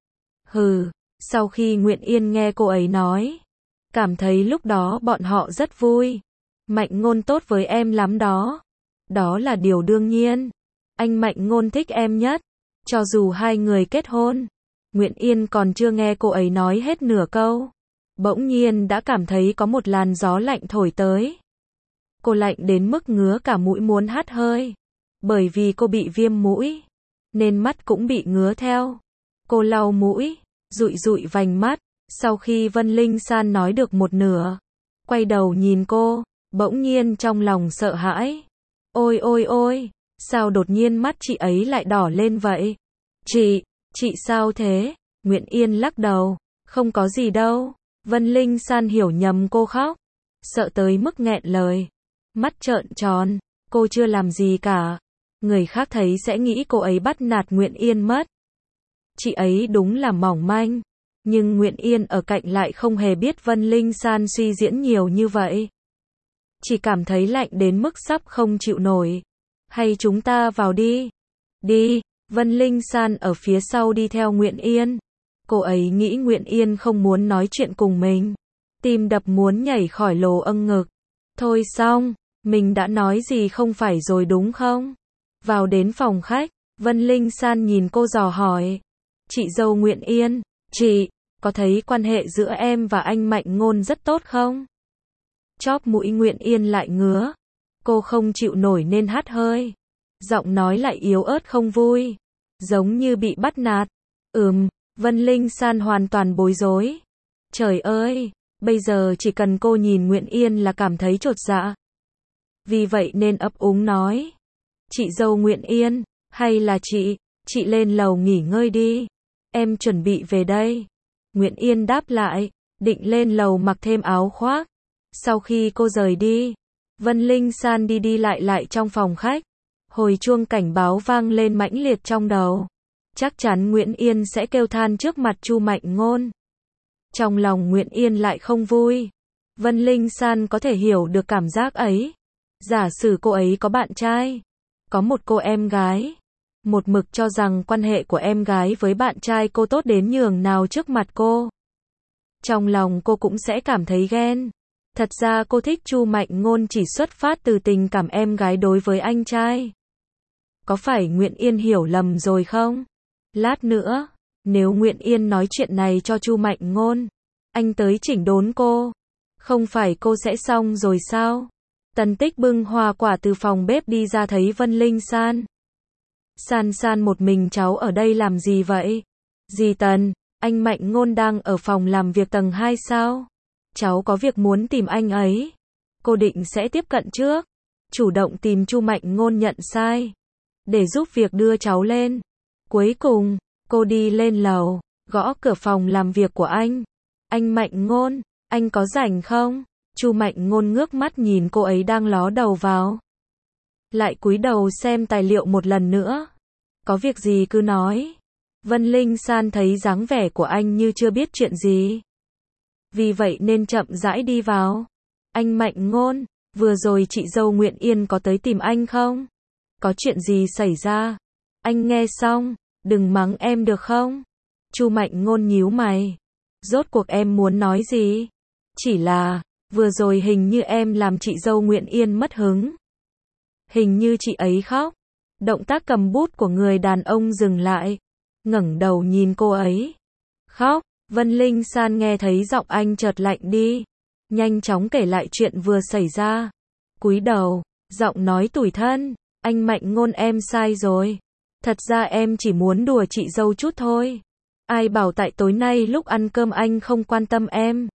Sau khi Nguyện Yên nghe cô ấy nói, cảm thấy lúc đó bọn họ rất vui. Mạnh Ngôn tốt với em lắm đó. Đó là điều đương nhiên. Anh Mạnh Ngôn thích em nhất. Cho dù hai người kết hôn. Nguyện Yên còn chưa nghe cô ấy nói hết nửa câu. Bỗng nhiên đã cảm thấy có một làn gió lạnh thổi tới. Cô lạnh đến mức ngứa cả mũi muốn hắt hơi. Bởi vì cô bị viêm mũi, nên mắt cũng bị ngứa theo. Cô lau mũi, dụi vành mắt. Sau khi Vân Linh San nói được một nửa, quay đầu nhìn cô, bỗng nhiên trong lòng sợ hãi. Ôi, sao đột nhiên mắt chị ấy lại đỏ lên vậy? Chị sao thế? Nguyện Yên lắc đầu, không có gì đâu. Vân Linh San hiểu nhầm cô khóc, sợ tới mức nghẹn lời. Mắt trợn tròn, cô chưa làm gì cả. Người khác thấy sẽ nghĩ cô ấy bắt nạt Nguyện Yên mất. Chị ấy đúng là mỏng manh. Nhưng Nguyện Yên ở cạnh lại không hề biết Vân Linh San suy diễn nhiều như vậy. Chỉ cảm thấy lạnh đến mức sắp không chịu nổi. Hay chúng ta vào đi? Đi, Vân Linh San ở phía sau đi theo Nguyện Yên. Cô ấy nghĩ Nguyện Yên không muốn nói chuyện cùng mình. Tim đập muốn nhảy khỏi lồ âng ngực. Thôi xong, mình đã nói gì không phải rồi đúng không? Vào đến phòng khách, Vân Linh San nhìn cô dò hỏi. Chị dâu Nguyện Yên, chị có thấy quan hệ giữa em và anh Mạnh Ngôn rất tốt không? Chóp mũi Nguyện Yên lại ngứa. Cô không chịu nổi nên hắt hơi. Giọng nói lại yếu ớt không vui. Giống như bị bắt nạt. Vân Linh San hoàn toàn bối rối. Trời ơi, bây giờ chỉ cần cô nhìn Nguyện Yên là cảm thấy chột dạ. Vì vậy nên ấp úng nói. Chị dâu Nguyện Yên, hay là chị lên lầu nghỉ ngơi đi. Em chuẩn bị về đây. Nguyện Yên đáp lại, định lên lầu mặc thêm áo khoác. Sau khi cô rời đi, Vân Linh San đi lại trong phòng khách. Hồi chuông cảnh báo vang lên mãnh liệt trong đầu. Chắc chắn Nguyện Yên sẽ kêu than trước mặt Chu Mạnh Ngôn. Trong lòng Nguyện Yên lại không vui. Vân Linh San có thể hiểu được cảm giác ấy. Giả sử cô ấy có bạn trai, có một cô em gái, một mực cho rằng quan hệ của em gái với bạn trai cô tốt đến nhường nào trước mặt cô. Trong lòng cô cũng sẽ cảm thấy ghen. Thật ra cô thích Chu Mạnh Ngôn chỉ xuất phát từ tình cảm em gái đối với anh trai. Có phải Nguyện Yên hiểu lầm rồi không? Lát nữa, nếu Nguyện Yên nói chuyện này cho Chu Mạnh Ngôn, anh tới chỉnh đốn cô, không phải cô sẽ xong rồi sao? Tần Tích bưng hoa quả từ phòng bếp đi ra thấy Vân Linh San. San một mình cháu ở đây làm gì vậy? Dì Tần, Anh Mạnh Ngôn đang ở phòng làm việc tầng 2 sao? Cháu có việc muốn tìm anh ấy. Cô định sẽ tiếp cận trước. Chủ động tìm Chu Mạnh Ngôn nhận sai. Để giúp việc đưa cháu lên. Cuối cùng, cô đi lên lầu, gõ cửa phòng làm việc của anh. Anh Mạnh Ngôn, anh có rảnh không? Chu Mạnh Ngôn ngước mắt nhìn cô ấy đang ló đầu vào. Lại cúi đầu xem tài liệu một lần nữa. Có việc gì cứ nói. Vân Linh San thấy dáng vẻ của anh như chưa biết chuyện gì. Vì vậy nên chậm rãi đi vào. Anh Mạnh Ngôn, vừa rồi chị dâu Nguyễn Yên có tới tìm anh không? Có chuyện gì xảy ra? Anh nghe xong, đừng mắng em được không? Chu Mạnh Ngôn nhíu mày. Rốt cuộc em muốn nói gì? Chỉ là, vừa rồi hình như em làm chị dâu Nguyễn Yên mất hứng. Hình như chị ấy khóc. Động tác cầm bút của người đàn ông dừng lại. Ngẩng đầu nhìn cô ấy. Khóc. Vân Linh San nghe thấy giọng anh chợt lạnh đi. Nhanh chóng kể lại chuyện vừa xảy ra. Cúi đầu, giọng nói tủi thân. Anh Mạnh Ngôn em sai rồi. Thật ra em chỉ muốn đùa chị dâu chút thôi. Ai bảo tại tối nay lúc ăn cơm anh không quan tâm em.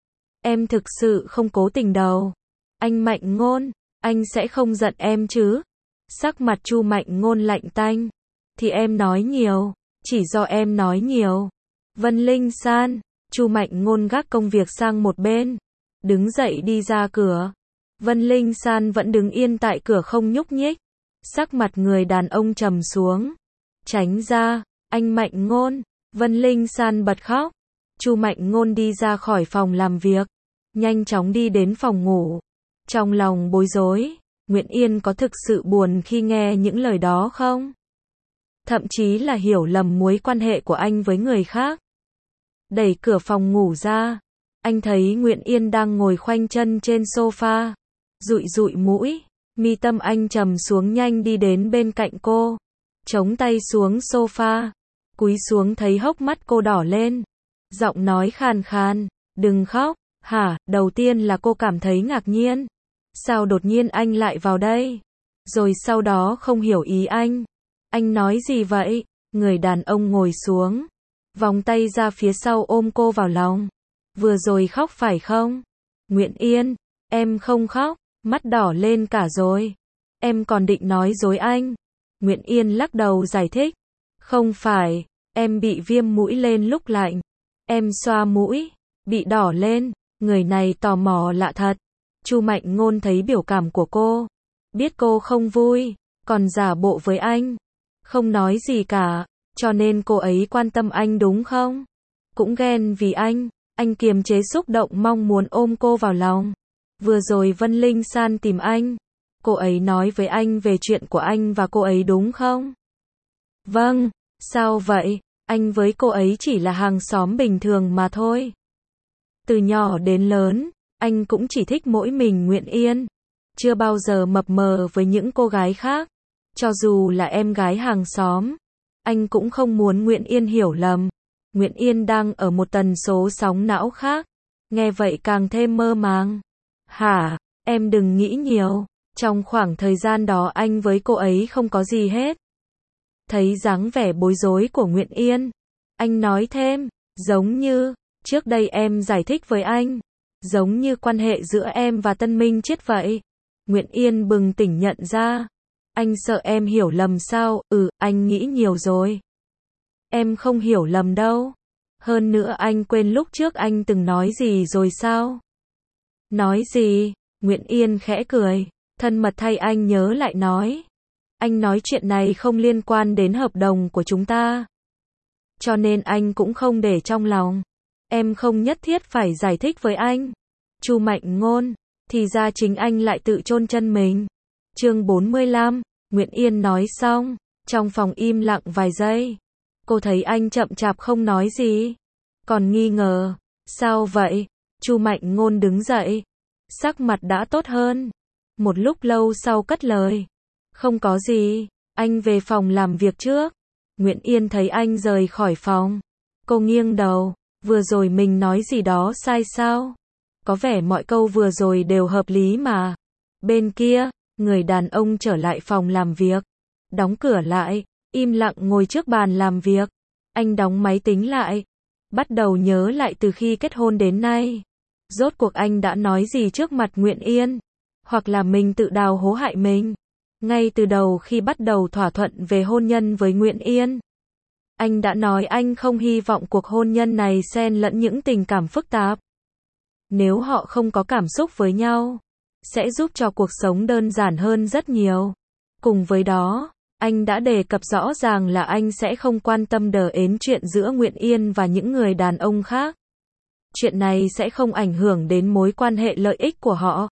Em thực sự không cố tình đâu. Anh Mạnh Ngôn, anh sẽ không giận em chứ? Sắc mặt Chu Mạnh Ngôn lạnh tanh. Thì em nói nhiều, chỉ do em nói nhiều. Vân Linh San, Chu Mạnh Ngôn gác công việc sang một bên, đứng dậy đi ra cửa. Vân Linh San vẫn đứng yên tại cửa không nhúc nhích. Sắc mặt người đàn ông trầm xuống. Tránh ra, anh Mạnh Ngôn. Vân Linh San bật khóc. Chu Mạnh Ngôn đi ra khỏi phòng làm việc, nhanh chóng đi đến phòng ngủ. Trong lòng bối rối, Nguyễn Yên có thực sự buồn khi nghe những lời đó không? Thậm chí là hiểu lầm mối quan hệ của anh với người khác. Đẩy cửa phòng ngủ ra, anh thấy Nguyễn Yên đang ngồi khoanh chân trên sofa, dụi dụi mũi, mi tâm anh trầm xuống nhanh đi đến bên cạnh cô, chống tay xuống sofa, cúi xuống thấy hốc mắt cô đỏ lên, giọng nói khàn khàn, đừng khóc, hả? Đầu tiên là cô cảm thấy ngạc nhiên, sao đột nhiên anh lại vào đây? Rồi sau đó không hiểu ý anh nói gì vậy? Người đàn ông ngồi xuống, vòng tay ra phía sau ôm cô vào lòng. Vừa rồi khóc phải không? Nguyễn Yên, em không khóc, mắt đỏ lên cả rồi. Em còn định nói dối anh. Nguyễn Yên lắc đầu giải thích. Không phải, em bị viêm mũi lên lúc lạnh. Em xoa mũi, bị đỏ lên. Người này tò mò lạ thật. Chu Mạnh Ngôn thấy biểu cảm của cô, biết cô không vui, còn giả bộ với anh. Không nói gì cả, cho nên cô ấy quan tâm anh đúng không? Cũng ghen vì anh kiềm chế xúc động mong muốn ôm cô vào lòng. Vừa rồi Vân Linh San tìm anh, cô ấy nói với anh về chuyện của anh và cô ấy đúng không? Vâng, sao vậy? Anh với cô ấy chỉ là hàng xóm bình thường mà thôi. Từ nhỏ đến lớn, anh cũng chỉ thích mỗi mình Nguyễn Yên, chưa bao giờ mập mờ với những cô gái khác. Cho dù là em gái hàng xóm, anh cũng không muốn Nguyễn Yên hiểu lầm. Nguyễn Yên đang ở một tần số sóng não khác, nghe vậy càng thêm mơ màng. Hả, em đừng nghĩ nhiều, trong khoảng thời gian đó anh với cô ấy không có gì hết. Thấy dáng vẻ bối rối của Nguyễn Yên, anh nói thêm, giống như, trước đây em giải thích với anh, giống như quan hệ giữa em và Tân Minh Chiết vậy. Nguyễn Yên bừng tỉnh nhận ra. Anh sợ em hiểu lầm sao? Anh nghĩ nhiều rồi. Em không hiểu lầm đâu. Hơn nữa anh quên lúc trước anh từng nói gì rồi sao? Nói gì? Nguyễn Yên khẽ cười, thân mật thay anh nhớ lại nói. Anh nói chuyện này không liên quan đến hợp đồng của chúng ta. Cho nên anh cũng không để trong lòng. Em không nhất thiết phải giải thích với anh. Chu Mạnh Ngôn, thì ra chính anh lại tự chôn chân mình. Chương 45, Nguyễn Yên nói xong, trong phòng im lặng vài giây. Cô thấy anh chậm chạp không nói gì, còn nghi ngờ, sao vậy? Chu Mạnh Ngôn đứng dậy, sắc mặt đã tốt hơn. Một lúc lâu sau cất lời, không có gì, anh về phòng làm việc trước. Nguyễn Yên thấy anh rời khỏi phòng, cô nghiêng đầu, vừa rồi mình nói gì đó sai sao? Có vẻ mọi câu vừa rồi đều hợp lý mà. Bên kia, người đàn ông trở lại phòng làm việc, đóng cửa lại, im lặng ngồi trước bàn làm việc. Anh đóng máy tính lại, bắt đầu nhớ lại từ khi kết hôn đến nay. Rốt cuộc anh đã nói gì trước mặt Nguyện Yên? Hoặc là mình tự đào hố hại mình? Ngay từ đầu khi bắt đầu thỏa thuận về hôn nhân với Nguyện Yên, anh đã nói anh không hy vọng cuộc hôn nhân này xen lẫn những tình cảm phức tạp. Nếu họ không có cảm xúc với nhau, sẽ giúp cho cuộc sống đơn giản hơn rất nhiều. Cùng với đó, anh đã đề cập rõ ràng là anh sẽ không quan tâm đến chuyện giữa Nguyện Yên và những người đàn ông khác. Chuyện này sẽ không ảnh hưởng đến mối quan hệ lợi ích của họ.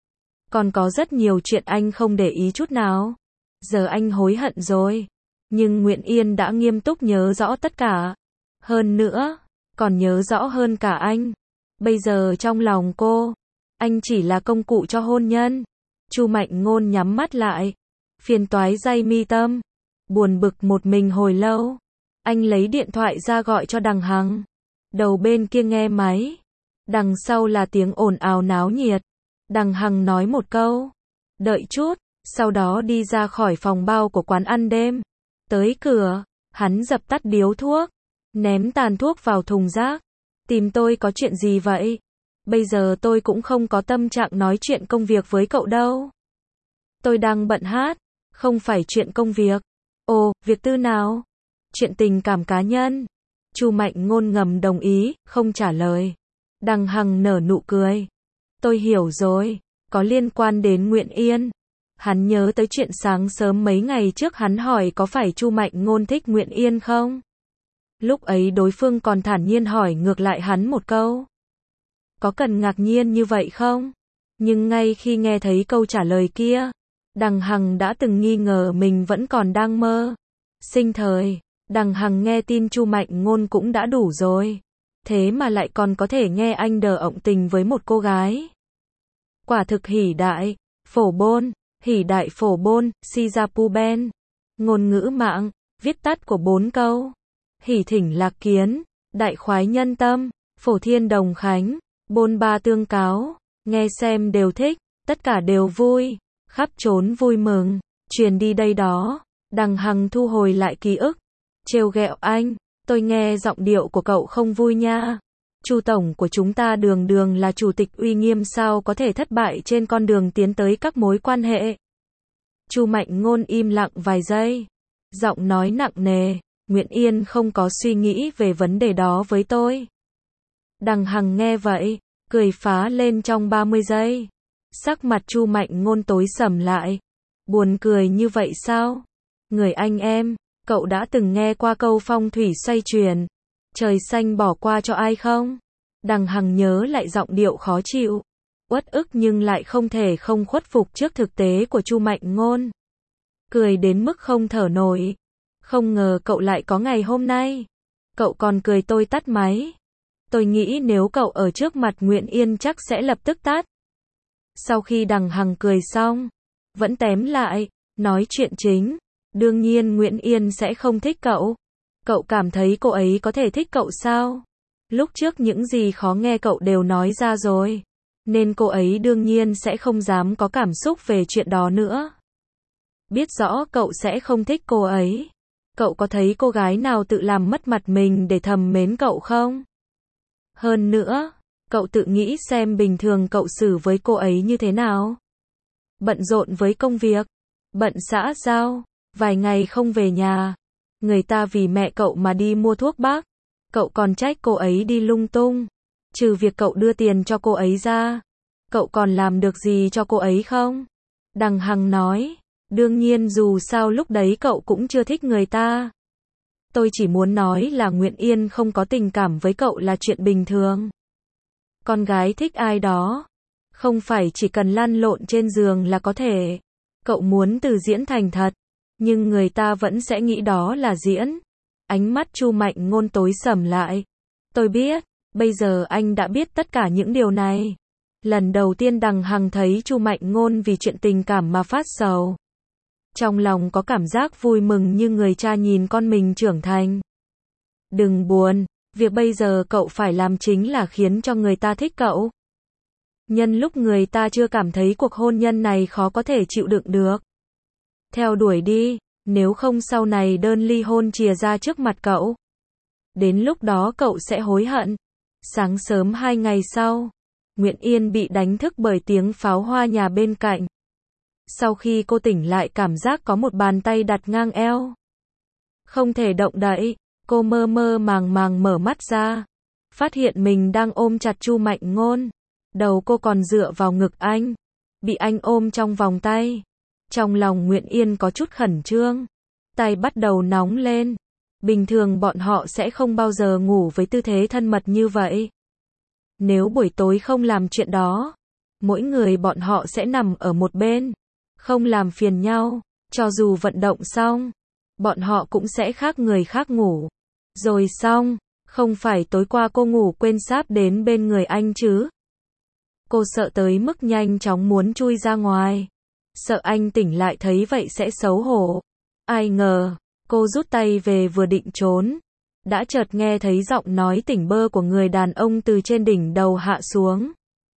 Còn có rất nhiều chuyện anh không để ý chút nào. Giờ anh hối hận rồi. Nhưng Nguyện Yên đã nghiêm túc nhớ rõ tất cả. Hơn nữa, còn nhớ rõ hơn cả anh. Bây giờ trong lòng cô, anh chỉ là công cụ cho hôn nhân. Chu Mạnh Ngôn nhắm mắt lại. Phiền toái day mi tâm. Buồn bực một mình hồi lâu. Anh lấy điện thoại ra gọi cho Đằng Hằng. Đầu bên kia nghe máy. Đằng sau là tiếng ồn ào náo nhiệt. Đằng Hằng nói một câu. Đợi chút. Sau đó đi ra khỏi phòng bao của quán ăn đêm. Tới cửa, hắn dập tắt điếu thuốc. Ném tàn thuốc vào thùng rác. Tìm tôi có chuyện gì vậy? Bây giờ tôi cũng không có tâm trạng nói chuyện công việc với cậu đâu. Tôi đang bận hát. Không phải chuyện công việc. Ồ, việc tư nào? Chuyện tình cảm cá nhân. Chu Mạnh Ngôn ngầm đồng ý, không trả lời. Đằng Hằng nở nụ cười. Tôi hiểu rồi, có liên quan đến Nguyện Yên. Hắn nhớ tới chuyện sáng sớm mấy ngày trước hắn hỏi có phải Chu Mạnh Ngôn thích Nguyện Yên không? Lúc ấy đối phương còn thản nhiên hỏi ngược lại hắn một câu. Có cần ngạc nhiên như vậy không? Nhưng ngay khi nghe thấy câu trả lời kia, Đằng Hằng đã từng nghi ngờ mình vẫn còn đang mơ. Sinh thời, Đằng Hằng nghe tin Chu Mạnh Ngôn cũng đã đủ rồi. Thế mà lại còn có thể nghe anh đờ ọng tình với một cô gái. Quả thực hỉ đại, phổ bôn, hỉ đại phổ bôn, si ra pu ben. Ngôn ngữ mạng, viết tắt của 4 câu. Hỉ thỉnh lạc kiến, đại khoái nhân tâm, phổ thiên đồng khánh, bôn ba tương cáo. Nghe xem đều thích, tất cả đều vui, khắp trốn vui mừng, truyền đi đây đó. Đằng Hằng thu hồi lại ký ức. Trêu ghẹo anh, tôi nghe giọng điệu của cậu không vui nha. Chu tổng của chúng ta đường đường là chủ tịch uy nghiêm sao có thể thất bại trên con đường tiến tới các mối quan hệ. Chu Mạnh Ngôn im lặng vài giây. Giọng nói nặng nề, Nguyện Yên không có suy nghĩ về vấn đề đó với tôi. Đằng Hằng nghe vậy, cười phá lên trong 30 giây. Sắc mặt Chu Mạnh Ngôn tối sầm lại. Buồn cười như vậy sao? Người anh em, cậu đã từng nghe qua câu phong thủy xoay chuyển, trời xanh bỏ qua cho ai không? Đằng Hằng nhớ lại giọng điệu khó chịu, uất ức nhưng lại không thể không khuất phục trước thực tế của Chu Mạnh Ngôn. Cười đến mức không thở nổi. Không ngờ cậu lại có ngày hôm nay. Cậu còn cười tôi tắt máy. Tôi nghĩ nếu cậu ở trước mặt Nguyện Yên chắc sẽ lập tức tắt. Sau khi Đằng Hằng cười xong, vẫn tém lại, nói chuyện chính. Đương nhiên Nguyện Yên sẽ không thích cậu. Cậu cảm thấy cô ấy có thể thích cậu sao? Lúc trước những gì khó nghe cậu đều nói ra rồi. Nên cô ấy đương nhiên sẽ không dám có cảm xúc về chuyện đó nữa. Biết rõ cậu sẽ không thích cô ấy. Cậu có thấy cô gái nào tự làm mất mặt mình để thầm mến cậu không? Hơn nữa, cậu tự nghĩ xem bình thường cậu xử với cô ấy như thế nào? Bận rộn với công việc, bận xã giao, vài ngày không về nhà. Người ta vì mẹ cậu mà đi mua thuốc bắc. Cậu còn trách cô ấy đi lung tung. Trừ việc cậu đưa tiền cho cô ấy ra, cậu còn làm được gì cho cô ấy không? Đằng Hằng nói, đương nhiên dù sao lúc đấy cậu cũng chưa thích người ta. Tôi chỉ muốn nói là Nguyện Yên không có tình cảm với cậu là chuyện bình thường. Con gái thích ai đó, không phải chỉ cần lăn lộn trên giường là có thể. Cậu muốn từ diễn thành thật, nhưng người ta vẫn sẽ nghĩ đó là diễn. Ánh mắt Chu Mạnh Ngôn tối sầm lại. Tôi biết, bây giờ anh đã biết tất cả những điều này. Lần đầu tiên Đằng Hằng thấy Chu Mạnh Ngôn vì chuyện tình cảm mà phát sầu. Trong lòng có cảm giác vui mừng như người cha nhìn con mình trưởng thành. Đừng buồn, việc bây giờ cậu phải làm chính là khiến cho người ta thích cậu. Nhân lúc người ta chưa cảm thấy cuộc hôn nhân này khó có thể chịu đựng được. Theo đuổi đi, nếu không sau này đơn ly hôn chìa ra trước mặt cậu. Đến lúc đó cậu sẽ hối hận. Sáng sớm 2 ngày sau, Nguyễn Yên bị đánh thức bởi tiếng pháo hoa nhà bên cạnh. Sau khi cô tỉnh lại cảm giác có một bàn tay đặt ngang eo. Không thể động đậy, cô mơ mơ màng màng mở mắt ra. Phát hiện mình đang ôm chặt Chu Mạnh Ngôn. Đầu cô còn dựa vào ngực anh. Bị anh ôm trong vòng tay. Trong lòng Nguyễn Yên có chút khẩn trương. Tay bắt đầu nóng lên. Bình thường bọn họ sẽ không bao giờ ngủ với tư thế thân mật như vậy. Nếu buổi tối không làm chuyện đó, mỗi người bọn họ sẽ nằm ở một bên, không làm phiền nhau, cho dù vận động xong, bọn họ cũng sẽ khác người khác ngủ. Rồi xong, không phải tối qua cô ngủ quên sáp đến bên người anh chứ? Cô sợ tới mức nhanh chóng muốn chui ra ngoài. Sợ anh tỉnh lại thấy vậy sẽ xấu hổ. Ai ngờ, cô rút tay về vừa định trốn. Đã chợt nghe thấy giọng nói tỉnh bơ của người đàn ông từ trên đỉnh đầu hạ xuống.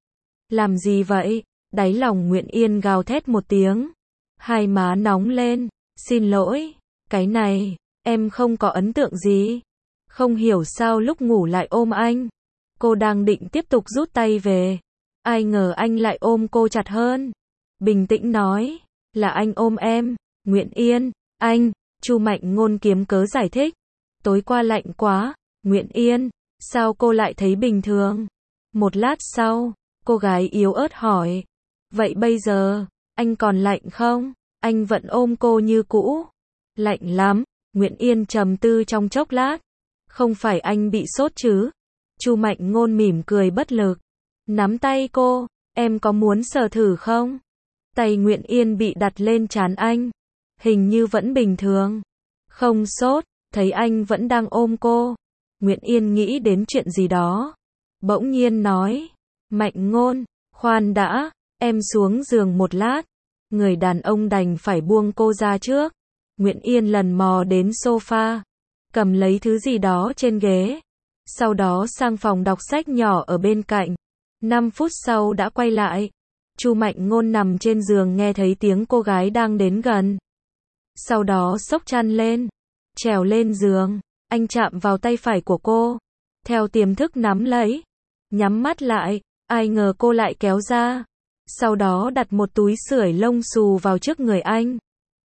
Làm gì vậy? Đáy lòng Nguyễn Yên gào thét một tiếng. Hai má nóng lên. Xin lỗi. Cái này, em không có ấn tượng gì. Không hiểu sao lúc ngủ lại ôm anh. Cô đang định tiếp tục rút tay về. Ai ngờ anh lại ôm cô chặt hơn. Bình tĩnh nói. Là anh ôm em. Nguyễn Yên, anh. Chu Mạnh Ngôn kiếm cớ giải thích. Tối qua lạnh quá. Nguyễn Yên, sao cô lại thấy bình thường? Một lát sau, cô gái yếu ớt hỏi. Vậy bây giờ, anh còn lạnh không? Anh vẫn ôm cô như cũ. Lạnh lắm. Nguyễn Yên trầm tư trong chốc lát. Không phải anh bị sốt chứ? Chu Mạnh Ngôn mỉm cười bất lực. Nắm tay cô, em có muốn sờ thử không? Tay Nguyễn Yên bị đặt lên trán anh. Hình như vẫn bình thường. Không sốt, thấy anh vẫn đang ôm cô. Nguyễn Yên nghĩ đến chuyện gì đó. Bỗng nhiên nói. Mạnh Ngôn, khoan đã, em xuống giường một lát. Người đàn ông đành phải buông cô ra trước. Nguyễn Yên lần mò đến sofa. Cầm lấy thứ gì đó trên ghế. Sau đó sang phòng đọc sách nhỏ ở bên cạnh. 5 phút sau đã quay lại. Chu Mạnh Ngôn nằm trên giường nghe thấy tiếng cô gái đang đến gần. Sau đó xốc chăn lên. Trèo lên giường. Anh chạm vào tay phải của cô. Theo tiềm thức nắm lấy. Nhắm mắt lại. Ai ngờ cô lại kéo ra. Sau đó đặt một túi sưởi lông xù vào trước người anh.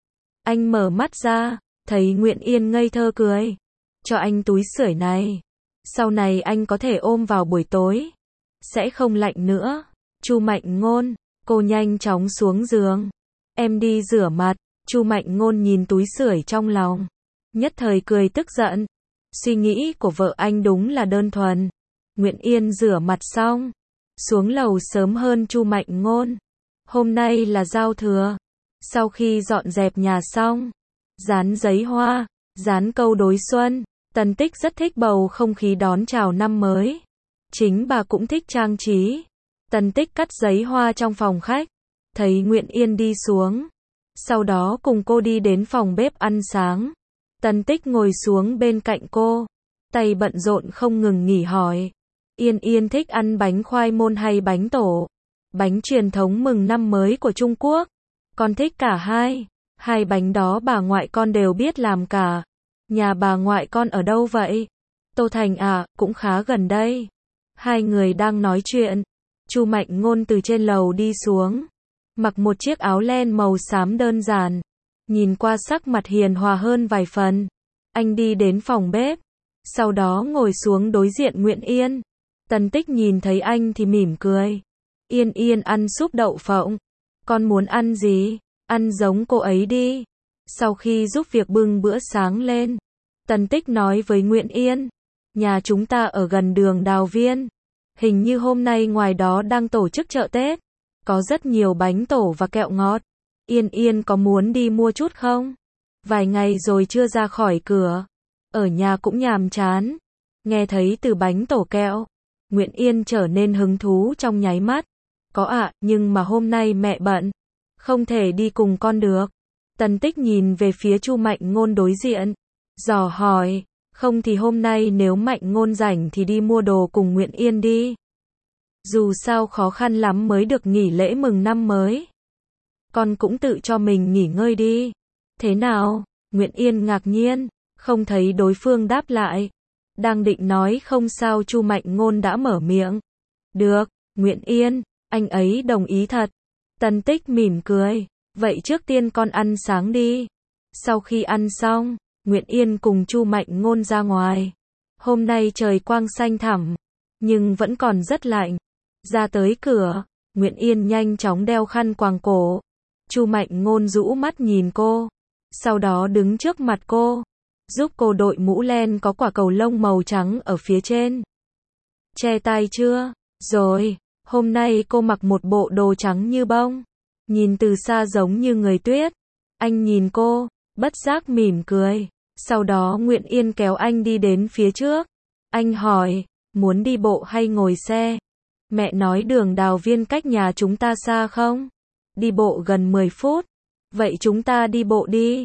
Anh mở mắt ra. Thấy Nguyễn Yên ngây thơ cười. Cho anh túi sưởi này. Sau này anh có thể ôm vào buổi tối. Sẽ không lạnh nữa. Chu Mạnh Ngôn. Cô nhanh chóng xuống giường. Em đi rửa mặt. Chu Mạnh Ngôn nhìn túi sưởi trong lòng. Nhất thời cười tức giận. Suy nghĩ của vợ anh đúng là đơn thuần. Nguyễn Yên rửa mặt xong. Xuống lầu sớm hơn Chu Mạnh Ngôn. Hôm nay là giao thừa. Sau khi dọn dẹp nhà xong. Dán giấy hoa. Dán câu đối xuân. Tần Tích rất thích bầu không khí đón chào năm mới. Chính bà cũng thích trang trí. Tần Tích cắt giấy hoa trong phòng khách. Thấy Nguyễn Yên đi xuống. Sau đó cùng cô đi đến phòng bếp ăn sáng. Tần Tích ngồi xuống bên cạnh cô. Tay bận rộn không ngừng nghỉ hỏi. Yên Yên thích ăn bánh khoai môn hay bánh tổ? Bánh truyền thống mừng năm mới của Trung Quốc. Con thích cả hai. Hai bánh đó bà ngoại con đều biết làm cả. Nhà bà ngoại con ở đâu vậy? Tô Thành à, cũng khá gần đây. Hai người đang nói chuyện. Chu Mạnh Ngôn từ trên lầu đi xuống. Mặc một chiếc áo len màu xám đơn giản. Nhìn qua sắc mặt hiền hòa hơn vài phần. Anh đi đến phòng bếp. Sau đó ngồi xuống đối diện Nguyễn Yên. Tần Tích nhìn thấy anh thì mỉm cười. Yên Yên ăn súp đậu phộng. Con muốn ăn gì? Ăn giống cô ấy đi. Sau khi giúp việc bưng bữa sáng lên. Tần Tích nói với Nguyễn Yên. Nhà chúng ta ở gần đường Đào Viên. Hình như hôm nay ngoài đó đang tổ chức chợ Tết. Có rất nhiều bánh tổ và kẹo ngọt. Yên Yên có muốn đi mua chút không? Vài ngày rồi chưa ra khỏi cửa. Ở nhà cũng nhàm chán. Nghe thấy từ bánh tổ kẹo. Nguyễn Yên trở nên hứng thú trong nháy mắt. Có ạ, nhưng mà hôm nay mẹ bận. Không thể đi cùng con được. Tần Tích nhìn về phía Chu Mạnh Ngôn đối diện. Dò hỏi. Không thì hôm nay nếu Mạnh Ngôn rảnh thì đi mua đồ cùng Nguyễn Yên đi. Dù sao khó khăn lắm mới được nghỉ lễ mừng năm mới. Con cũng tự cho mình nghỉ ngơi đi. Thế nào? Nguyễn Yên ngạc nhiên. Không thấy đối phương đáp lại. Đang định nói không sao Chu Mạnh Ngôn đã mở miệng. Được, Nguyễn Yên, anh ấy đồng ý thật. Tân Tích mỉm cười. Vậy trước tiên con ăn sáng đi. Sau khi ăn xong, Nguyễn Yên cùng Chu Mạnh Ngôn ra ngoài. Hôm nay trời quang xanh thẳm, nhưng vẫn còn rất lạnh. Ra tới cửa, Nguyễn Yên nhanh chóng đeo khăn quàng cổ. Chu Mạnh Ngôn rũ mắt nhìn cô, sau đó đứng trước mặt cô, giúp cô đội mũ len có quả cầu lông màu trắng ở phía trên. Che tai chưa? Rồi, hôm nay cô mặc một bộ đồ trắng như bông, nhìn từ xa giống như người tuyết. Anh nhìn cô, bất giác mỉm cười. Sau đó Nguyễn Yên kéo anh đi đến phía trước. Anh hỏi, muốn đi bộ hay ngồi xe? Mẹ nói đường Đào Viên cách nhà chúng ta xa không? Đi bộ gần 10 phút. Vậy chúng ta đi bộ đi.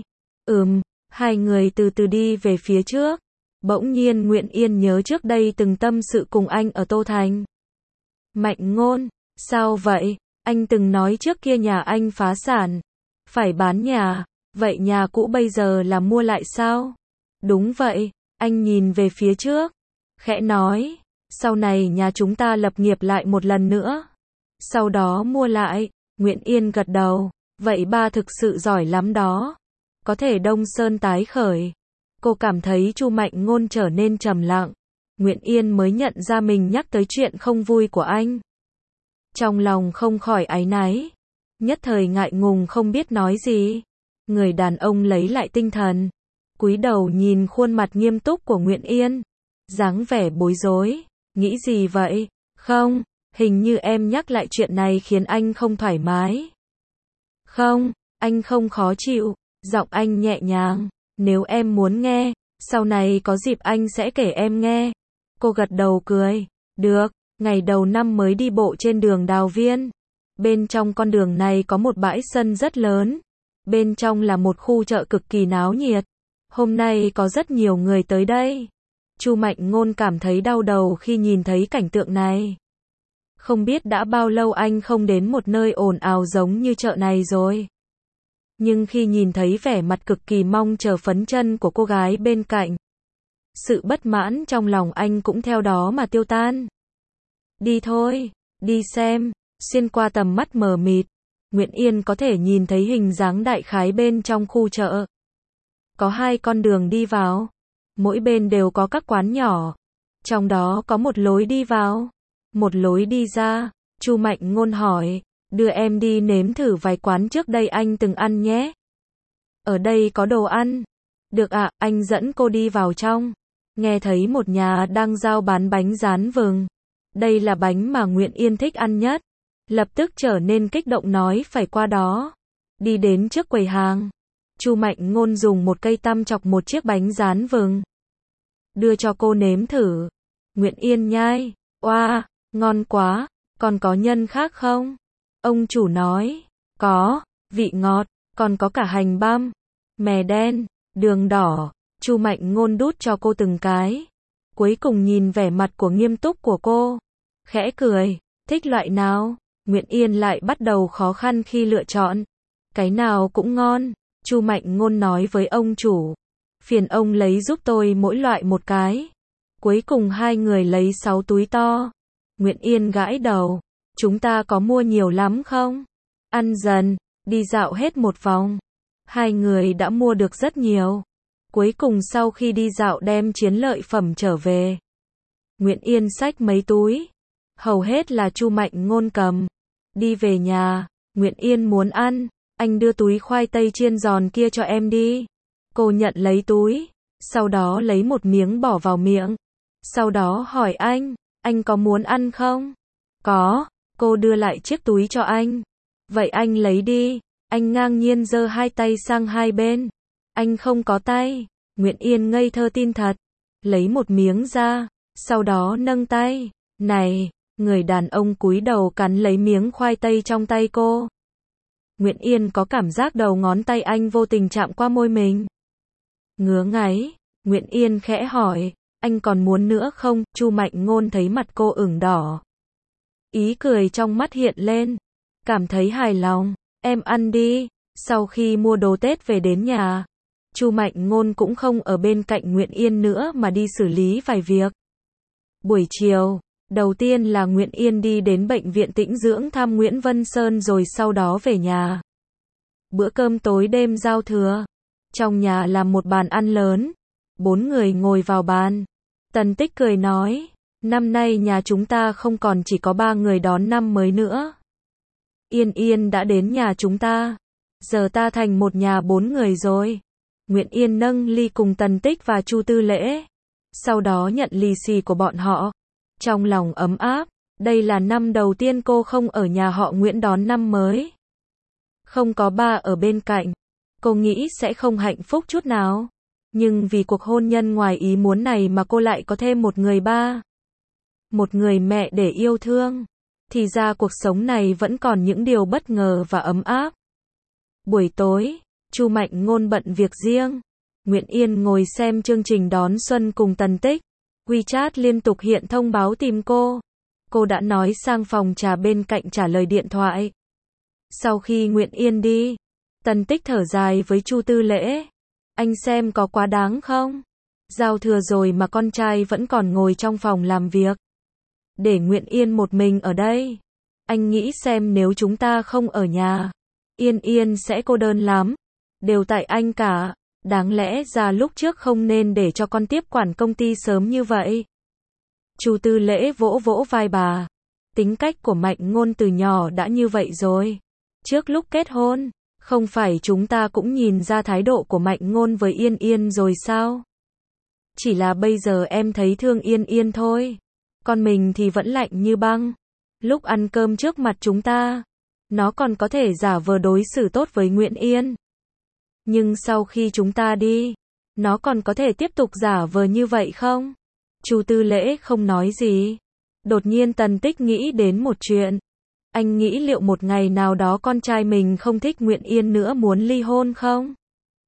Hai người từ từ đi về phía trước. Bỗng nhiên Nguyễn Yên nhớ trước đây từng tâm sự cùng anh ở Tô Thành. Mạnh Ngôn, sao vậy? Anh từng nói trước kia nhà anh phá sản, phải bán nhà. Vậy nhà cũ bây giờ là mua lại sao? Đúng vậy, anh nhìn về phía trước, khẽ nói, sau này nhà chúng ta lập nghiệp lại một lần nữa. Sau đó mua lại. Nguyễn Yên gật đầu, vậy ba thực sự giỏi lắm đó. Có thể Đông Sơn tái khởi. Cô cảm thấy Chu Mạnh Ngôn trở nên trầm lặng. Nguyễn Yên mới nhận ra mình nhắc tới chuyện không vui của anh. Trong lòng không khỏi áy náy, nhất thời ngại ngùng không biết nói gì. Người đàn ông lấy lại tinh thần, cúi đầu nhìn khuôn mặt nghiêm túc của Nguyễn Yên, dáng vẻ bối rối, nghĩ gì vậy? Không, hình như em nhắc lại chuyện này khiến anh không thoải mái. Không, anh không khó chịu, giọng anh nhẹ nhàng, nếu em muốn nghe, sau này có dịp anh sẽ kể em nghe. Cô gật đầu cười, được, ngày đầu năm mới đi bộ trên đường Đào Viên. Bên trong con đường này có một bãi sân rất lớn. Bên trong là một khu chợ cực kỳ náo nhiệt. Hôm nay có rất nhiều người tới đây. Chu Mạnh Ngôn cảm thấy đau đầu khi nhìn thấy cảnh tượng này. Không biết đã bao lâu anh không đến một nơi ồn ào giống như chợ này rồi. Nhưng khi nhìn thấy vẻ mặt cực kỳ mong chờ phấn chân của cô gái bên cạnh, sự bất mãn trong lòng anh cũng theo đó mà tiêu tan. Đi thôi, đi xem. Xuyên qua tầm mắt mờ mịt, Nguyễn Yên có thể nhìn thấy hình dáng đại khái bên trong khu chợ. Có hai con đường đi vào, mỗi bên đều có các quán nhỏ. Trong đó có một lối đi vào, một lối đi ra. Chu Mạnh Ngôn hỏi, đưa em đi nếm thử vài quán trước đây anh từng ăn nhé. Ở đây có đồ ăn. Được ạ, anh dẫn cô đi vào trong. Nghe thấy một nhà đang giao bán bánh rán vừng. Đây là bánh mà Nguyễn Yên thích ăn nhất. Lập tức trở nên kích động nói phải qua đó. Đi đến trước quầy hàng, Chu Mạnh Ngôn dùng một cây tăm chọc một chiếc bánh rán vừng, đưa cho cô nếm thử. Nguyễn Yên nhai, oa, ngon quá, còn có nhân khác không? Ông chủ nói, có, vị ngọt, còn có cả hành băm, mè đen, đường đỏ. Chu Mạnh Ngôn đút cho cô từng cái. Cuối cùng nhìn vẻ mặt của nghiêm túc của cô, khẽ cười, thích loại nào? Nguyễn Yên lại bắt đầu khó khăn khi lựa chọn. Cái nào cũng ngon. Chu Mạnh Ngôn nói với ông chủ, phiền ông lấy giúp tôi mỗi loại một cái. Cuối cùng hai người lấy 6 túi to. Nguyễn Yên gãi đầu, chúng ta có mua nhiều lắm không? Ăn dần, đi dạo hết một vòng. Hai người đã mua được rất nhiều. Cuối cùng sau khi đi dạo đem chiến lợi phẩm trở về. Nguyễn Yên xách mấy túi, hầu hết là Chu Mạnh Ngôn cầm. Đi về nhà, Nguyễn Yên muốn ăn, anh đưa túi khoai tây chiên giòn kia cho em đi. Cô nhận lấy túi, sau đó lấy một miếng bỏ vào miệng. Sau đó hỏi anh có muốn ăn không? Có, cô đưa lại chiếc túi cho anh. Vậy anh lấy đi. Anh ngang nhiên giơ hai tay sang hai bên. Anh không có tay. Nguyễn Yên ngây thơ tin thật, lấy một miếng ra, sau đó nâng tay. Này, người đàn ông cúi đầu cắn lấy miếng khoai tây trong tay cô. Nguyễn Yên có cảm giác đầu ngón tay anh vô tình chạm qua môi mình. Ngứa ngáy, Nguyễn Yên khẽ hỏi, anh còn muốn nữa không? Chu Mạnh Ngôn thấy mặt cô ửng đỏ. Ý cười trong mắt hiện lên, cảm thấy hài lòng, em ăn đi. Sau khi mua đồ Tết về đến nhà, Chu Mạnh Ngôn cũng không ở bên cạnh Nguyện Yên nữa mà đi xử lý vài việc. Buổi chiều, đầu tiên là Nguyện Yên đi đến bệnh viện tĩnh dưỡng thăm Nguyễn Vân Sơn rồi sau đó về nhà. Bữa cơm tối đêm giao thừa. Trong nhà làm một bàn ăn lớn. 4 người ngồi vào bàn. Tần Tích cười nói, năm nay nhà chúng ta không còn chỉ có 3 người đón năm mới nữa. Yên Yên đã đến nhà chúng ta. Giờ ta thành một nhà 4 người rồi. Nguyện Yên nâng ly cùng Tần Tích và Chu Tư Lễ. Sau đó nhận lì xì của bọn họ. Trong lòng ấm áp, đây là năm đầu tiên cô không ở nhà họ Nguyễn đón năm mới. Không có ba ở bên cạnh, cô nghĩ sẽ không hạnh phúc chút nào. Nhưng vì cuộc hôn nhân ngoài ý muốn này mà cô lại có thêm một người ba. Một người mẹ để yêu thương. Thì ra cuộc sống này vẫn còn những điều bất ngờ và ấm áp. Buổi tối, Chu Mạnh Ngôn bận việc riêng. Nguyện Yên ngồi xem chương trình đón xuân cùng Tần Tích. WeChat liên tục hiện thông báo tìm cô. Cô đã nói sang phòng trà bên cạnh trả lời điện thoại. Sau khi Nguyện Yên đi, Tần Tích thở dài với Chu Tư Lễ. Anh xem có quá đáng không? Giao thừa rồi mà con trai vẫn còn ngồi trong phòng làm việc. Để Nguyện Yên một mình ở đây. Anh nghĩ xem nếu chúng ta không ở nhà, Yên Yên sẽ cô đơn lắm. Đều tại anh cả. Đáng lẽ ra lúc trước không nên để cho con tiếp quản công ty sớm như vậy. Chu Tư Lễ vỗ vỗ vai bà. Tính cách của Mạnh Ngôn từ nhỏ đã như vậy rồi. Trước lúc kết hôn, không phải chúng ta cũng nhìn ra thái độ của Mạnh Ngôn với Yên Yên rồi sao? Chỉ là bây giờ em thấy thương Yên Yên thôi. Con mình thì vẫn lạnh như băng. Lúc ăn cơm trước mặt chúng ta, nó còn có thể giả vờ đối xử tốt với Nguyễn Yên. Nhưng sau khi chúng ta đi, nó còn có thể tiếp tục giả vờ như vậy không? Chu Tư Lễ không nói gì. Đột nhiên Tần Tích nghĩ đến một chuyện. Anh nghĩ liệu một ngày nào đó con trai mình không thích Nguyện Yên nữa muốn ly hôn không?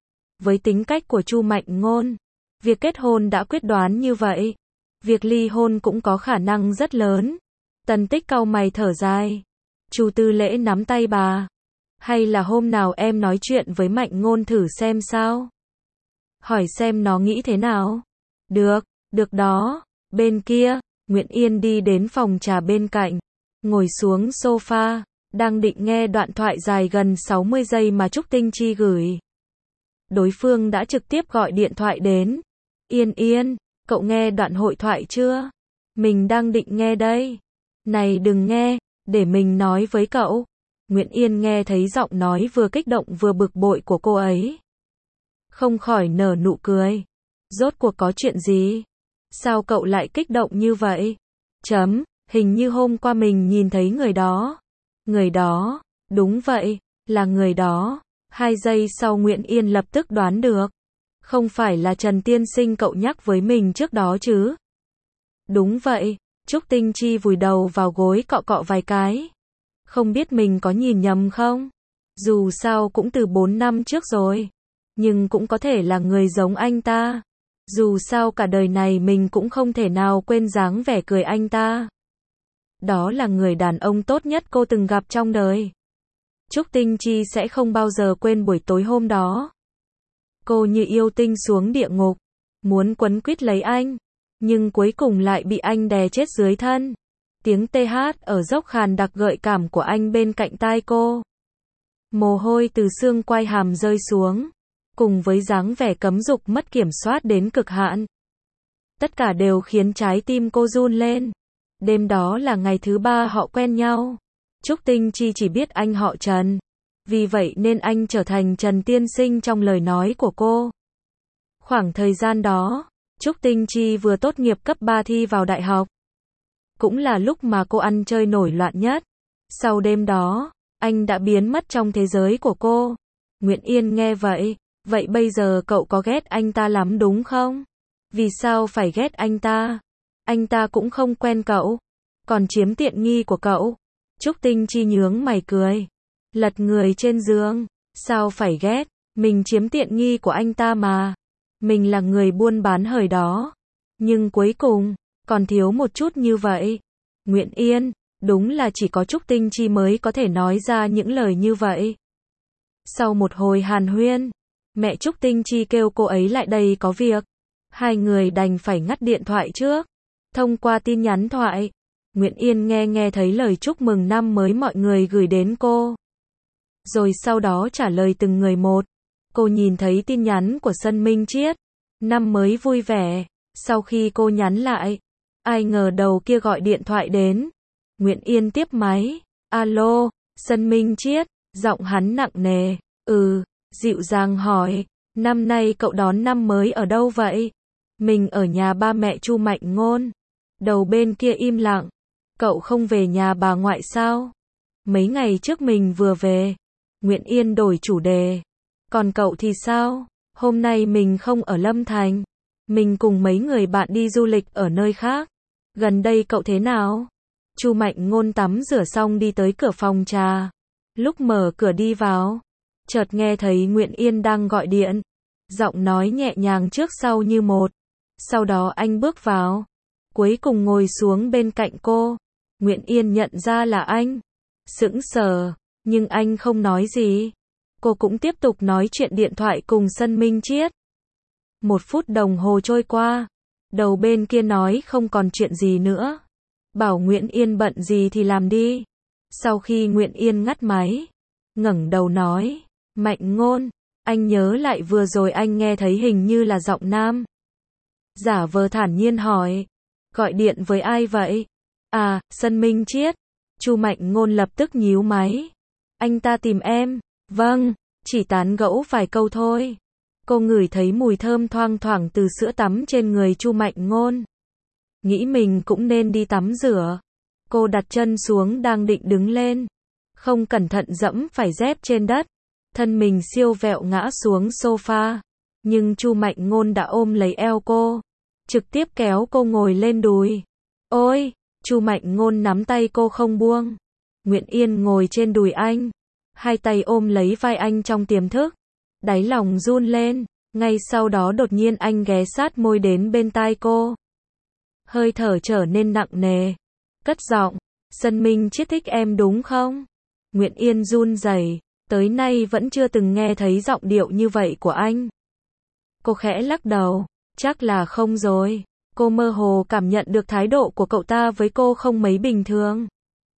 Với tính cách của Chu Mạnh Ngôn, việc kết hôn đã quyết đoán như vậy. Việc ly hôn cũng có khả năng rất lớn. Tần Tích cau mày thở dài. Chu Tư Lễ nắm tay bà. Hay là hôm nào em nói chuyện với Mạnh Ngôn thử xem sao? Hỏi xem nó nghĩ thế nào? Được, được đó. Bên kia, Nguyện Yên đi đến phòng trà bên cạnh. Ngồi xuống sofa, đang định nghe đoạn thoại dài gần 60 giây mà Trúc Tinh Chi gửi. Đối phương đã trực tiếp gọi điện thoại đến. Yên Yên, cậu nghe đoạn hội thoại chưa? Mình đang định nghe đây. Này đừng nghe, để mình nói với cậu. Nguyện Yên nghe thấy giọng nói vừa kích động vừa bực bội của cô ấy. Không khỏi nở nụ cười. Rốt cuộc có chuyện gì? Sao cậu lại kích động như vậy? Hình như hôm qua mình nhìn thấy người đó. Người đó, đúng vậy, là người đó. 2 giây sau Nguyện Yên lập tức đoán được. Không phải là Trần Tiên Sinh cậu nhắc với mình trước đó chứ? Đúng vậy, Trúc Tinh Chi vùi đầu vào gối cọ cọ vài cái. Không biết mình có nhìn nhầm không? Dù sao cũng từ 4 năm trước rồi. Nhưng cũng có thể là người giống anh ta. Dù sao cả đời này mình cũng không thể nào quên dáng vẻ cười anh ta. Đó là người đàn ông tốt nhất cô từng gặp trong đời. Trúc Tinh Chi sẽ không bao giờ quên buổi tối hôm đó. Cô như yêu tinh xuống địa ngục, muốn quấn quýt lấy anh, nhưng cuối cùng lại bị anh đè chết dưới thân. Tiếng TH ở dốc khàn đặc gợi cảm của anh bên cạnh tai cô. Mồ hôi từ xương quai hàm rơi xuống, cùng với dáng vẻ cấm dục mất kiểm soát đến cực hạn. Tất cả đều khiến trái tim cô run lên. Đêm đó là ngày thứ 3 họ quen nhau. Trúc Tinh Chi chỉ biết anh họ Trần. Vì vậy nên anh trở thành Trần Tiên Sinh trong lời nói của cô. Khoảng thời gian đó, Trúc Tinh Chi vừa tốt nghiệp cấp 3 thi vào đại học. Cũng là lúc mà cô ăn chơi nổi loạn nhất. Sau đêm đó, anh đã biến mất trong thế giới của cô. Nguyện Yên nghe vậy. Vậy bây giờ cậu có ghét anh ta lắm đúng không? Vì sao phải ghét anh ta? Anh ta cũng không quen cậu, còn chiếm tiện nghi của cậu. Trúc Tinh Chi nhướng mày cười. Lật người trên giường. Sao phải ghét? Mình chiếm tiện nghi của anh ta mà. Mình là người buôn bán hời đó. Nhưng cuối cùng, còn thiếu một chút như vậy. Nguyện Yên, đúng là chỉ có Trúc Tinh Chi mới có thể nói ra những lời như vậy. Sau một hồi hàn huyên, Mẹ Trúc Tinh Chi kêu cô ấy lại đây có việc. Hai người đành phải ngắt điện thoại trước. Thông qua tin nhắn thoại, Nguyễn Yên nghe thấy lời chúc mừng năm mới mọi người gửi đến cô. Rồi sau đó trả lời từng người một. Cô nhìn thấy tin nhắn của Sân Minh Chiết. Năm mới vui vẻ. Sau khi cô nhắn lại, ai ngờ đầu kia gọi điện thoại đến. Nguyễn Yên tiếp máy. Alo, Sân Minh Chiết. Giọng hắn nặng nề. Dịu dàng hỏi. Năm nay cậu đón năm mới ở đâu vậy? Mình ở nhà ba mẹ Chu Mạnh Ngôn. Đầu bên kia im lặng. Cậu không về nhà bà ngoại sao? Mấy ngày trước mình vừa về. Nguyễn Yên đổi chủ đề. Còn cậu thì sao? Hôm nay mình không ở Lâm Thành. Mình cùng mấy người bạn đi du lịch ở nơi khác. Gần đây cậu thế nào? Chu Mạnh Ngôn tắm rửa xong đi tới cửa phòng trà. Lúc mở cửa đi vào, chợt nghe thấy Nguyễn Yên đang gọi điện. Giọng nói nhẹ nhàng trước sau như một. Sau đó anh bước vào, cuối cùng ngồi xuống bên cạnh cô. Nguyễn Yên nhận ra là anh. Sững sờ, nhưng anh không nói gì. Cô cũng tiếp tục nói chuyện điện thoại cùng Sân Minh Chiết. 1 phút đồng hồ trôi qua. Đầu bên kia nói không còn chuyện gì nữa. Bảo Nguyễn Yên bận gì thì làm đi. Sau khi Nguyễn Yên ngắt máy, ngẩng đầu nói. Mạnh Ngôn, anh nhớ lại vừa rồi anh nghe thấy hình như là giọng nam. Giả vờ thản nhiên hỏi. Gọi điện với ai vậy? À, Sân Minh Chiết. Chu Mạnh Ngôn lập tức nhíu máy. Anh ta tìm em. Vâng, chỉ tán gẫu vài câu thôi. Cô ngửi thấy mùi thơm thoang thoảng từ sữa tắm trên người Chu Mạnh Ngôn. Nghĩ mình cũng nên đi tắm rửa. Cô đặt chân xuống đang định đứng lên. Không cẩn thận dẫm phải dép trên đất. Thân mình siêu vẹo ngã xuống sofa. Nhưng Chu Mạnh Ngôn đã ôm lấy eo cô. Trực tiếp kéo cô ngồi lên đùi. Ôi! Chu Mạnh Ngôn nắm tay cô không buông. Nguyễn Yên ngồi trên đùi anh. Hai tay ôm lấy vai anh trong tiềm thức. Đáy lòng run lên. Ngay sau đó đột nhiên anh ghé sát môi đến bên tai cô. Hơi thở trở nên nặng nề. Cất giọng. Sân Minh Chiết thích em đúng không? Nguyễn Yên run rẩy. Tới nay vẫn chưa từng nghe thấy giọng điệu như vậy của anh. Cô khẽ lắc đầu. Chắc là không rồi. Cô mơ hồ cảm nhận được thái độ của cậu ta với cô không mấy bình thường.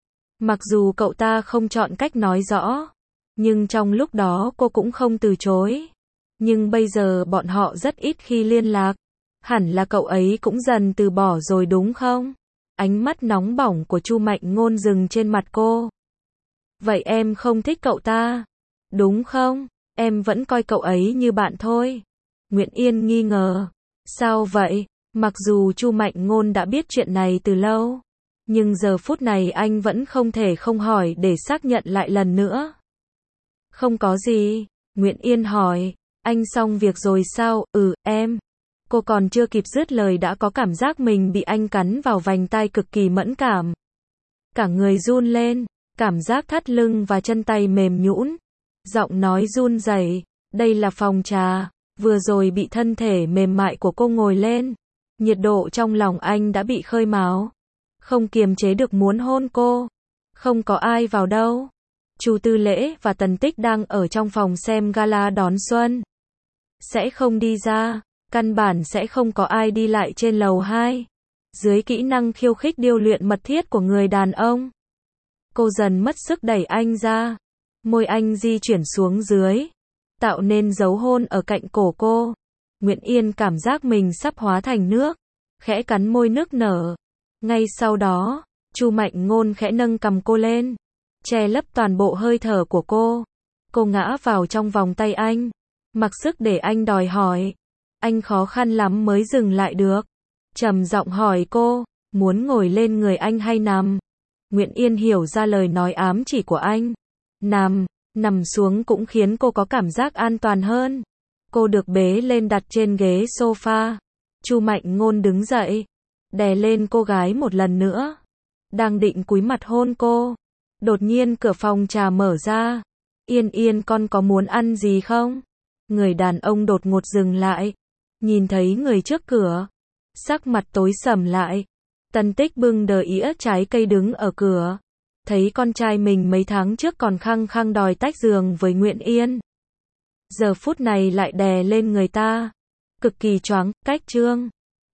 Mặc dù cậu ta không chọn cách nói rõ, nhưng trong lúc đó cô cũng không từ chối. Nhưng bây giờ bọn họ rất ít khi liên lạc. Hẳn là cậu ấy cũng dần từ bỏ rồi đúng không? Ánh mắt nóng bỏng của Chu Mạnh Ngôn dừng trên mặt cô. Vậy em không thích cậu ta, đúng không? Em vẫn coi cậu ấy như bạn thôi. Nguyễn Yên nghi ngờ. Sao vậy? Mặc dù Chu Mạnh Ngôn đã biết chuyện này từ lâu, nhưng giờ phút này anh vẫn không thể không hỏi để xác nhận lại lần nữa. Không có gì. Nguyễn Yên hỏi. Anh xong việc rồi sao? Em. Cô còn chưa kịp dứt lời đã có cảm giác mình bị anh cắn vào vành tai cực kỳ mẫn cảm. Cả người run lên, cảm giác thắt lưng và chân tay mềm nhũn. Giọng nói run rẩy. Đây là phòng trà. Vừa rồi bị thân thể mềm mại của cô ngồi lên. Nhiệt độ trong lòng anh đã bị khơi mào. Không kiềm chế được muốn hôn cô. Không có ai vào đâu. Chu Tư Lễ và Tần Tích đang ở trong phòng xem gala đón xuân. Sẽ không đi ra. Căn bản sẽ không có ai đi lại trên lầu 2. Dưới kỹ năng khiêu khích điêu luyện mật thiết của người đàn ông. Cô dần mất sức đẩy anh ra. Môi anh di chuyển xuống dưới, tạo nên dấu hôn ở cạnh cổ cô. Nguyễn Yên cảm giác mình sắp hóa thành nước. Khẽ cắn môi nức nở. Ngay sau đó, Chu Mạnh Ngôn khẽ nâng cằm cô lên, che lấp toàn bộ hơi thở của cô. Cô ngã vào trong vòng tay anh, mặc sức để anh đòi hỏi. Anh khó khăn lắm mới dừng lại được. Trầm giọng hỏi cô, muốn ngồi lên người anh hay nằm? Nguyễn Yên hiểu ra lời nói ám chỉ của anh. Nằm xuống cũng khiến cô có cảm giác an toàn hơn. Cô được bế lên đặt trên ghế sofa. Chu Mạnh Ngôn đứng dậy, đè lên cô gái một lần nữa. Đang định cúi mặt hôn cô. Đột nhiên cửa phòng trà mở ra. Yên con có muốn ăn gì không? Người đàn ông đột ngột dừng lại. Nhìn thấy người trước cửa, sắc mặt tối sầm lại. Tần Tích bưng đờ ĩa trái cây đứng ở cửa. Thấy con trai mình mấy tháng trước còn khăng khăng đòi tách giường với Nguyễn Yên. giờ phút này lại đè lên người ta. Cực kỳ choáng, cách chương.